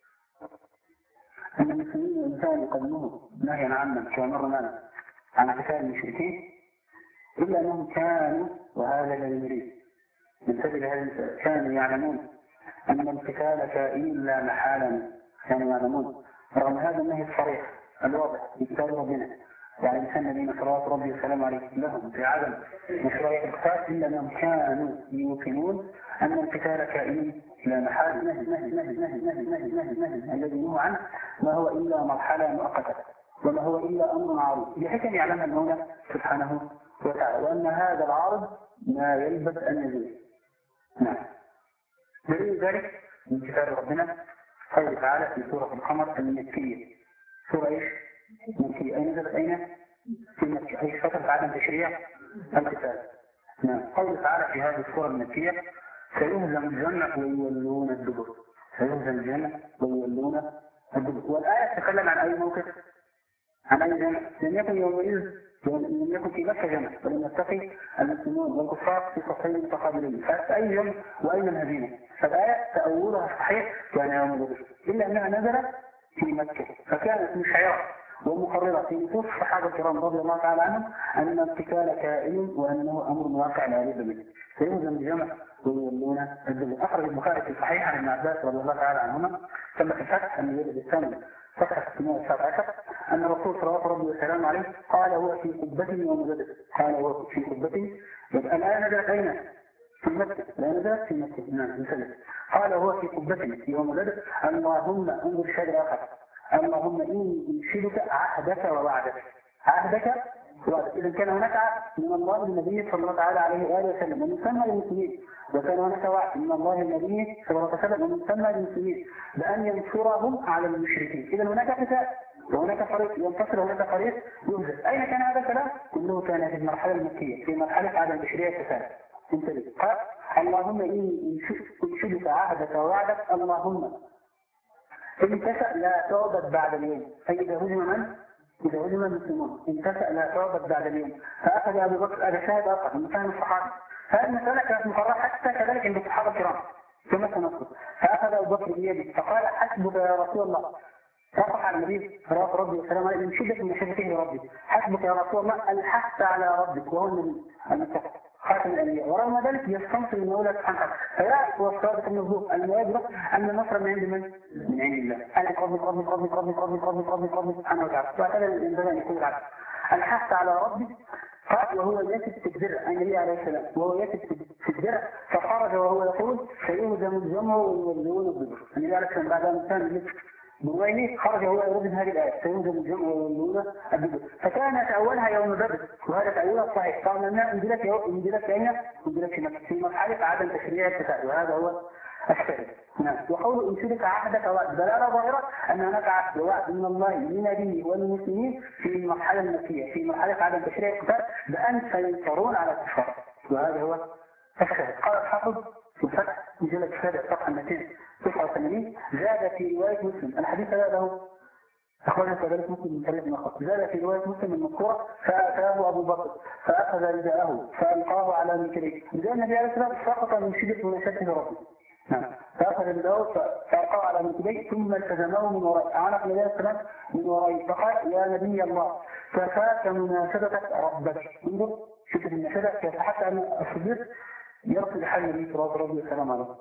أن المسلمين الإنسان يقدمون نهيا عاما كما مر معنا عن قتال المشركين إلا أنهم كانوا وهذا الذي نريد ننتبه لهذه المسألة كانوا يعلمون أن القتال كائن لا محالة. كانوا يعلمون رغم هذا النهي الصريح الواضح في كتاب ربنا يعني كان النبي صلوات ربي وسلامه عليه لهم في عدم مشروعية القتال إلا أنهم كانوا يوقنون أن القتال كائن لا محالة. نهي نهي نهي نهي نهي نهي نهي نهي الذي نهى عنه ما هو إلا مرحلة مؤقتة وما هو إلا أمر عارض بحكم يعلمها المولى سبحانه وتعالى وأن هذا العارض ما يلبث أن يزول. نعم. دليل ذلك من كتاب ربنا قوله تعالى في سورة القمر المكية. سورة إيش؟ مكية. أين نزلت أين؟ في مكة. أي فترة عدم تشريع القتال. نعم. قوله تعالى في هذه السورة المكية سيهزم الجنة ويولون الدبر. سيهزم الجنة ويولون الدبر. والآية تتكلم عن أي موقف؟ عن أي جنة؟ لم يكن يومئذ لم يكن في مكة جنة ولم يتقي المسلمون والكفار في صفين متقابلين. فأي جنة وأين الهزيمة؟ فالآية تأولها صحيح كان يوم الدبر إلا أنها نزلت في مكة فكانت مشعرة ومقررة في نصوص الصحابة الكرام رضي الله تعالى عنهم أن القتال كائن وأنه أمر واقع لا ريب منه. سيهزم الجنة ويولون الدبر. أخرج البخاري في صحيح عن ابن عباس رضي الله تعالى عنهما ثم في الفتح المجلد الثاني صفحة ستمائة وتسعة عشر أن الرسول صلى الله عليه وسلم عليه قال هو في قبته يوم بدر. قال هو في قبته. الآن نزلت أين؟ في مكة. لا نزلت في مكة. نعم. قال هو في قبته يوم بدر اللهم انظر شيء آخر اللهم إني أنشدك عهدك ووعدك. عهدك ووعدك. إذا كان هناك عهد من الله للنبي صلى الله عليه وآله وسلم ومسمى للمسلمين وكان هناك وعد من الله للنبي صلى الله عليه وسلم ومسمى للمسلمين بأن ينصرهم على المشركين. إذا هناك قتال وهناك فريق ينتصر وهناك فريق يهزم. أين كان هذا الكلام؟ كله كان في المرحلة المكية في مرحلة عدم تشريع القتال. انتبه. قال اللهم إني أنشدك عهدك ووعدك اللهم انتسأ لا تعبد بعد اليوم. أي إذا هزم من؟ إذا هزم المسلمون انتسأ لا تعبد بعد اليوم. فأخذ أبو بكر هذا شاهد آخر من كان الصحابة. هذه المسألة كانت مقررة حتى كذلك عند الصحابة الكرام كما سنذكر. فأخذ أبو بكر بيده فقال حسبك يا رسول الله. صفح على النبي صلوات ربي وسلامه عليه من شدة مشركه لربه. حسبك يا رسول الله الحث على ربك وهو النبي المتقى خاتم الأنبياء. ورغم ذلك يستنصر المولى سبحانه وتعالى فيعرف هو الصادق المصدوق المواجهة أن النصر من عند من؟ من عند الله. أنا قرب قرب قرب قرب قرب قرب قرب قرب سبحانه وتعالى. وهكذا الإنسان أن يكون العبد الحث على ربه. قال وهو يكتب في الدرع النبي عليه السلام وهو يكتب في الدرع فخرج وهو يقول سيهزم الجمع ويولون الدبر. النبي عليه السلام بعد أن كان بوينه خرج هو يرد هذه الآية سينزل الجمع ويولون الدبر. فكان تأولها يوم بدر وهذا تأولها صحيح. قال أنها انزلت انزلت أين؟ انزلت في مرحلة عدم تشريع القتال وهذا هو الشرع. نعم. وقول انشدك عهدك وعد دلالة ظاهرة أن هناك عهد ووعد من الله لنبيه والمسلمين في المرحلة المكية في مرحلة عدم تشريع القتال بأن سينصرون على الكفار وهذا هو الشرع. قال الحافظ في الفتح مجلد السابع صفحة مئتين وتسعة وثمانين زاد في رواية مسلم الحديث هذا له أخرجه كذلك مسلم من كلمة آخر. زاد في رواية مسلم المذكورة فأتاه أبو بكر فأخذ رداءه فألقاه على منكبيه. جاء النبي عليه الصلاة والسلام سقط من شدة مناشدته لربه نعم. فأخذ بداود فألقاه على منكبيه ثم التزمه من وراء أعنق النبي عليه السلام من وراء فقال يا نبي الله كفاك مناشدتك ربك. انظر شوف المناشدة كيف حتى أن الصديق يرسل حال النبي صلى الله عليه وسلم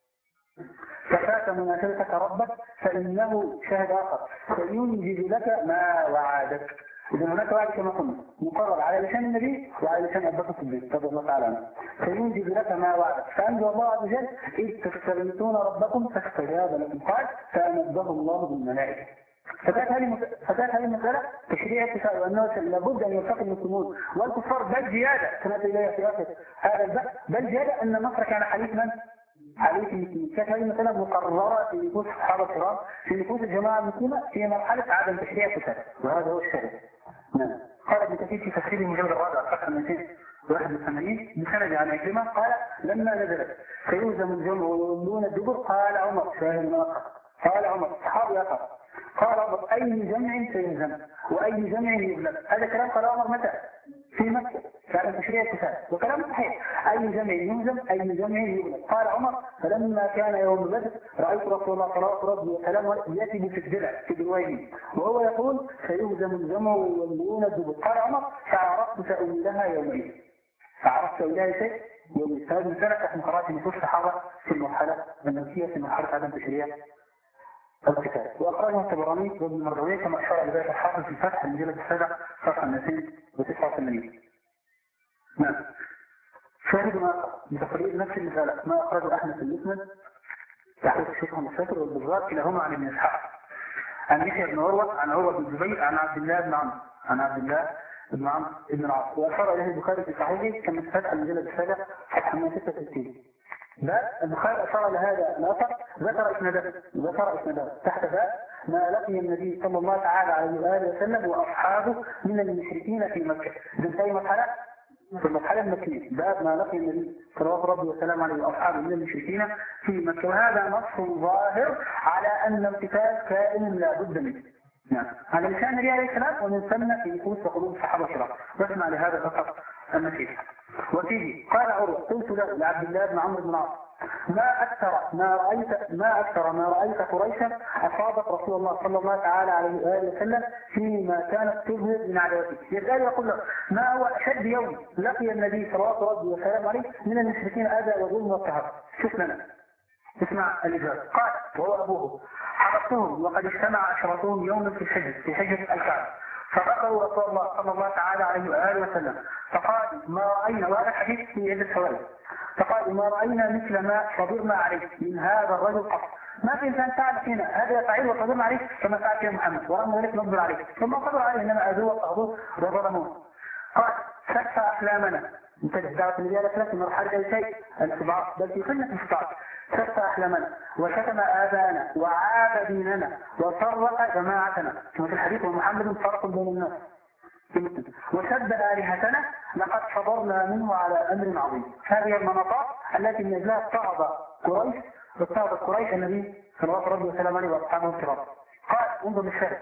كفاك مناشدتك ربك فإنه شاهد آخر سينجز لك ما وعدك. إذا هناك وعد كما قلنا مقرر على لسان النبي وعلى لسان أبو بكر الصديق رضي الله تعالى عنه سينجز لك ما وعدك. فأنزل الله عز وجل إذ تستغيثون ربكم فاستجاب لكم قال فأمده الله بالملائكة. فكانت هذه المسألة تشريع الكفاية وأنه لابد أن يلتقي المسلمون والكفار بل زيادة كما إليه في آخر هذا البحث بل زيادة أن مصر كان حليف من؟ حليف المسلمين. كانت هذه المسألة مقررة في نفوس الصحابة الكرام في نفوس الجماعة المسلمة في مرحلة عدم تشريع الكفاية وهذا هو الشرع. نعم. قال ابن كثير في تفسير المجلد الرابع صفحة مئتين وواحد وثمانين بسند عن عكرمة قال لما نزلت سيهزم الجمع ويولون الدبر قال عمر شاهد آخر قال عمر صحابي آخر قال عمر أي جمع سيهزم وأي جمع يغلب. هذا كلام قال عمر متى؟ في مكة كان تشريع الكفاية وكلام صحيح أي جمع يهزم أي جمع يغلب. قال عمر فلما كان يوم بدر رأيت رسول الله صلى الله عليه وسلم يتب في الدرع في درويه وهو يقول سيهزم الجمع ويولون الدبر. قال عمر فعرفت تأويلها يومئذ فعرفت تأويلها شيء يومئذ. هذه مسألة تحت مقرات نفوس الصحابة في المرحلة النفسية في مرحلة عدم تشريع الكتاب. وأخرجه الطبراني وابن مردويه كما أشار إلى ذلك الحافظ في الفتح المجلد السابع صفحة مئتين وتسعة وثمانين. نعم. شاهد ما بتقرير نفس المسألة ما أخرجه أحمد في المسند تحريف الشيخ المسافر والبزار كلاهما عن ابن إسحاق عن يحيى بن عروة عن عروة بن الزبير عن عبد الله بن عمرو عن عبد الله بن عمرو بن العاص وأشار إليه البخاري في صحيحه كما في فتح المجلد السابع صفحة مئة وستة وستين. بل البخاري أشار لهذا الأثر ذكر إسناده ذكر إسناده تحت ذلك ما لقي النبي صلى الله تعالى عليه وآله وسلم وأصحابه من المشركين في مكة. في أي مرحلة؟ في المرحلة المكية باب ما لقي النبي صلى الله عليه وسلم عليه وأصحابه من المشركين في مكة. وهذا نص ظاهر على أن القتال كائن لا بد منه. نعم. على لسان النبي عليه السلام ومن ثم في نفوس وقلوب الصحابة الكرام. واسمع لهذا فقط النصيحة. وفيه قال عروة قلت له لعبد الله بن عمرو بن العاص ما أكثر ما رأيت ما أكثر ما رأيت قريشا أصابت رسول الله صلى الله تعالى عليه وآله وسلم فيما كانت تظهر من عداوته. يسأل يقول له ما هو أشد يوم لقي النبي صلى الله عليه وسلم عليه من المشركين أذى وظلم والقهر. شوف لنا اسمع الإجابة. قال وهو أبوه حرصتهم وقد اجتمع عشرتهم يوما في الحجر في حجر الكعبة فذكروا رسول الله صلى الله تعالى عليه وآله وسلم فقال ما رأينا وهذا حديث في عدة حوالي فقال ما رأينا مثل ما صبرنا عليه من هذا الرجل قط. ما في إنسان فعل فينا هذا يفعل وصبرنا عليه كما فعل فيه محمد ورغم ذلك نصبر عليه ثم صبر عليه إنما أذوه وأخذوه وظلموه. قال شك أحلامنا انتبه دعوة النبي عليه الصلاة في مرحلة شيء الاستضعاف بل في قمة الاستضعاف شك أحلامنا وشتم آذانا وعاب ديننا وفرق جماعتنا كما في الحديث ومحمد فرق بين الناس وشد آلهتنا لقد صبرنا منه على أمر عظيم. هذه المناطق التي من أجلها اضطهد قريش اضطهد قريش النبي صلى الله عليه وسلم عليه وأصحابه الكرام. قال انظر للشارع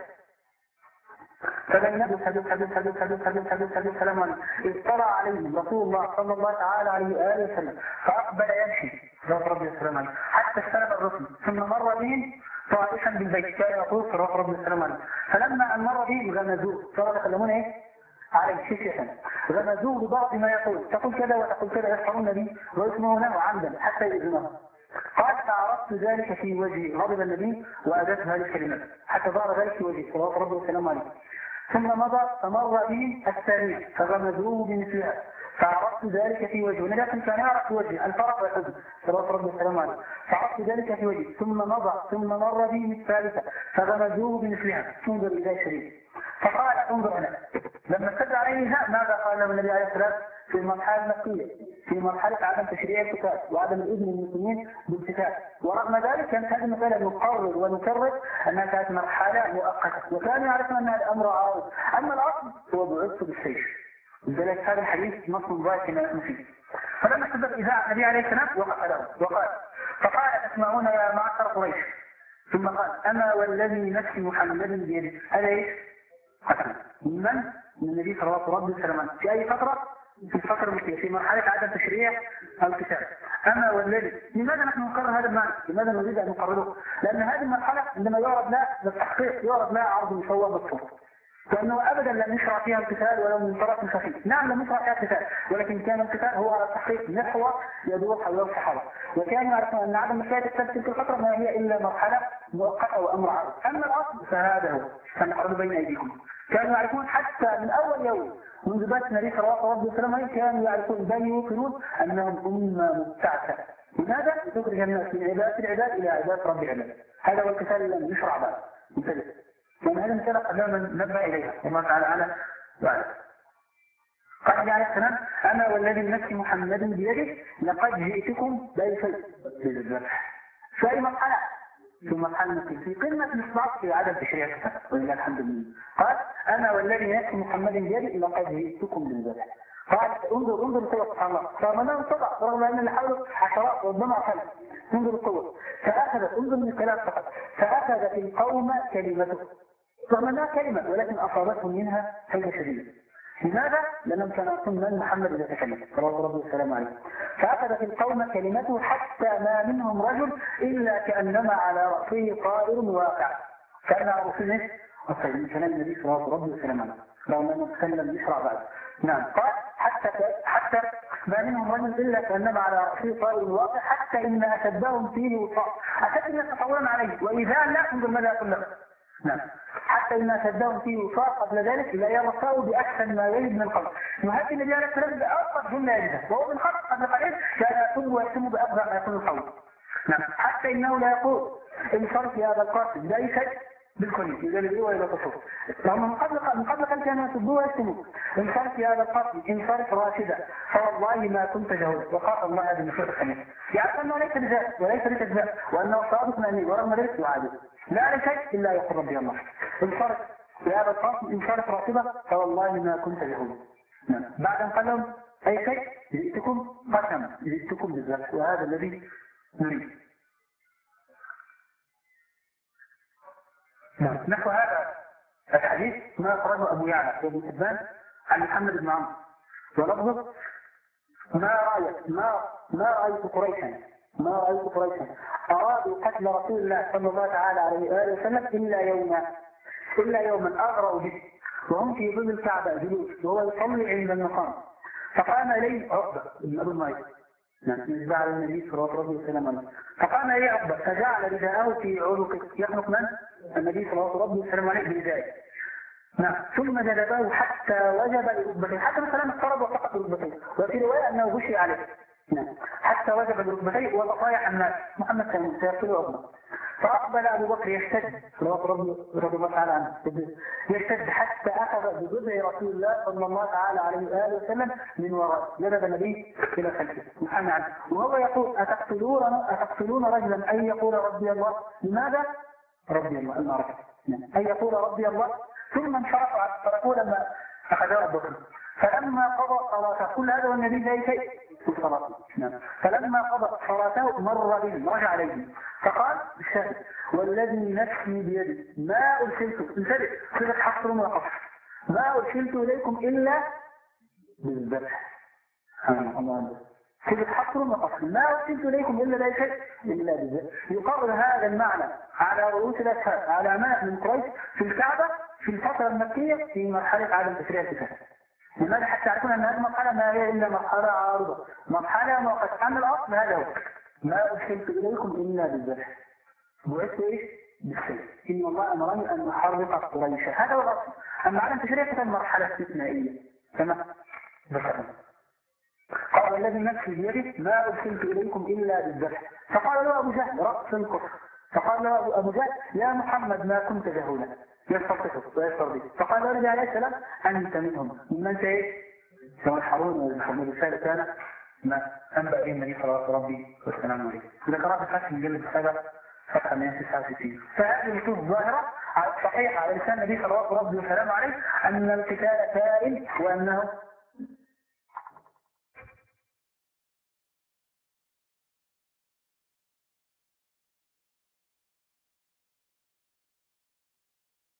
فبين حديث حديث حديث حديث حديث حديث حديث حديث سلام عليه اطلع عليهم رسول الله صلى الله تعالى عليه وآله وسلم فأقبل يمشي صلى الله عليه وسلم حتى استلم الرسل ثم مر بهم طائفا بالبيت كان يقول صلى الله عليه وسلم عليه فلما أن مر بهم غمزوه صاروا يتكلمون ايه؟ عليه شيشة غمزوه ببعض ما يقول تقول كذا وتقول كذا يسحرون به ويسمعونه عمدا حتى يؤذنه. قال فعرفت ذلك في وجهي غضب النبي وأدت هذه الكلمات حتى ظهر ذلك في وجهي صلى الله عليه وسلم عليه ثم مضى فمر به الثانية فغمزوه بمثلها فعرفت ذلك في وجهه لكن كان يعرف في وجهه الفرق والحزن صلى الله عليه وسلم فعرفت ذلك في وجهه ثم مضى ثم مر به الثالثة فغمزوه بمثلها انظر إلى شريك فقال انظر هنا لما اشتد عليها ماذا قال له النبي عليه الصلاة في المرحلة المكية في مرحلة عدم تشريع الكتاب وعدم الإذن للمسلمين بالكتاب ورغم ذلك كانت هذه المسألة نقرر ونكرر أنها كانت مرحلة مؤقتة وكانوا يعرفون أن الأمر عارض أما الأصل هو بعث بالسيف. لذلك هذا الحديث نص ظاهر كما نحن فيه. فلما اشتد إذاعة النبي عليه السلام وقف له وقال فقال تسمعون يا معشر قريش ثم قال أما والذي نفس محمد بيده هذا ايش؟ قتل من من النبي صلى الله عليه وسلم في أي فترة؟ في الفترة المكية في مرحلة عدم تشريع الكتاب. أنا والذي. لماذا نحن نقرر هذا المعنى؟ لماذا نريد أن نقرره؟ لأن هذه المرحلة عندما يعرض لها للتحقيق يعرض لها عرض مصور بالصورة. لأنه أبدا لم يشرع فيها القتال ولو من طرف خفيف. نعم لم يشرع فيها القتال، ولكن كان القتال هو على التحقيق محور يدور حول الصحابة، وكانوا يعرفون أن عدم مشاهدة السبت تلك الفترة ما هي إلا مرحلة مؤقتة وأمر عارض. أما الأصل فهذا هو سنعرض بين أيديكم. كانوا يعرفون حتى من أول يوم منذ بعث النبي صلى الله عليه وسلم كانوا يعرفون بل يوقنون أنهم أمة مبتعثة. لماذا؟ لتخرج الناس من عبادة العباد إلى عبادة رب العباد. هذا هو القتال الذي يشرع بعد. مثل ومن هذه المسألة قدما نبه إليها والله تعالى أعلم وأعلم. قال عليه السلام: أنا والذي نفس محمد بيده لقد جئتكم بأي بالذبح. في أي مرحلة؟ في مرحلة في قمة الإصلاح في عدم تشريع الكتاب ولله الحمد لله. قال: أنا والذي نفس محمد بيده لقد جئتكم بالذبح. قال: انظر انظر القوة سبحان الله، فمن استطاع رغم أن اللي حوله عشرات ربما أقل. انظر القوة، فأخذت انظر من الكلام فقط، فأخذت القوم كلمته. رغم أنها كلمة ولكن أصابتهم منها حاجة شديدة. لماذا؟ لأنهم كانوا يقولون من محمد إذا تكلم صلوات ربي والسلام عليه. فأخذت القوم كلمته حتى ما منهم رجل إلا كأنما على رأسه طائر واقع. كان على رأسه الطير من كلام النبي صلوات ربي والسلام عليه. رغم أنه تكلم يشرع بعد. نعم قال: حتى حتى ما منهم رجل إلا كأنما على رأسه طائر واقع حتى إن أشدهم فيه وطاء. أشد يتطورون عليه وإذا لا تنظر ماذا يقول لهم. نعم حتى إن أشدهم فيه وفاء قبل ذلك لا يرفعوا بأحسن ما يجد من القلب. وهذه النبي عليه السلام بأبسط جملة يجدها وهو من خلق قبل قليل كان يكتب ويكتب بأبسط ما يكون القول. نعم حتى إنه لا يقول انصرف يا أبا القاسم بأي شيء بالكل يقال لي وإلى تصور. لما من قبل من قبل قليل كانوا يكتبوا ويكتبوا انصرف يا أبا القاسم انصرف راشدا فوالله ما كنت جهولا. وقال الله هذه النصوص الخميس يعرف أنه ليس بذات وليس بكذاب وأنه صادق من أمين ورغم ذلك يعادل. لا على شيء إلا يقول ربي الله. انصرف يا أبا القاسم انصرف راشدا فوالله ما كنت جهولا. بعد أن قال لهم أي شيء جئتكم قسما جئتكم بالذات وهذا الذي نريد. نحو هذا الحديث ما أخرجه أبو يعلى وابن حبان عن محمد بن عمرو ولفظه: ما رأيت ما ما رأيت قريشا ما رأيت قريشا أرادوا قتل رسول الله صلى الله تعالى عليه وآله وسلم إلا يوما إلا يوما أغروا به وهم في ظل الكعبة جلوس وهو يصلي عند المقام. فقام إليه عقبة بن أبي معيط نزع على النبي صلى الله عليه وسلم. فقام إليه عقبة فجعل رداءه في عنقه يخنق من؟ النبي صلى الله عليه وسلم عليه بردائه. نعم ثم جلبه حتى وجب لركبتيه حتى مثلا اضطرب وسقط بركبتيه وفي رواية أنه غشي عليه. نعم حتى وجب بركبتيه وطايح الناس. محمد كان سيقتل عقبة. فأقبل أبو بكر يشتد صلوات ربي رضي الله تعالى عنه يشتد حتى أخذ بجذع رسول الله صلى الله تعالى عليه وآله وسلم من وراء جلب النبي إلى خلفه محمد عنه وهو يقول: أتقتلون أتقتلون رجلا أن يقول ربي الله. لماذا؟ ربي الله المعركة أن يقول ربي الله. ثم انشرف فرقوا لما أخذوا أبو بكر فلما قضى صلاته كل هذا والنبي لا شيء في صلاته. فلما قضى صلاته مر بهم رجع عليهم فقال الشاهد: والذي نفسي بيده ما أرسلت انتبه صفة حصر وقصر ما أرسلت إليكم إلا بالذبح. صفة حصر وقصر ما أرسلت إليكم إلا لا شيء إلا بالذبح. يقرر هذا المعنى على رؤوس الأشهاد علامات من قريش في الكعبة في الفترة المكية في مرحلة عدم تشريع الكتاب. لماذا؟ حتى يعرفون أن هذه المرحلة ما هي إلا مرحلة عارضة مرحلة مؤقتة. أما الأصل هذا هو ما أرسلت إليكم إلا بالذبح. بعثت إيش؟ بالسيف. إن الله أمرني أن أحرق قريشا. هذا هو الأصل. أما عدم تشريع الكتاب مرحلة استثنائية كما ذكرنا. قال: الذي نفسي بيده ما أرسلت إليكم إلا بالذبح. فقال له أبو جهل رأس الكفر فقال له أبو جهل: يا محمد ما كنت جهولا يستلطفه ويسترضيه. فقال له النبي عليه السلام: أنت منهم ممن سيئ سواء حرون ومحمد الثالث كان ما أنبأ به النبي صلى الله عليه وسلم عليه. ذكرها في فتح مجلد السابع فتحة مئة وتسعة وستين. فهذه النصوص ظاهرة صحيحة على لسان النبي صلى الله عليه وسلم عليه أن القتال كائن وأنه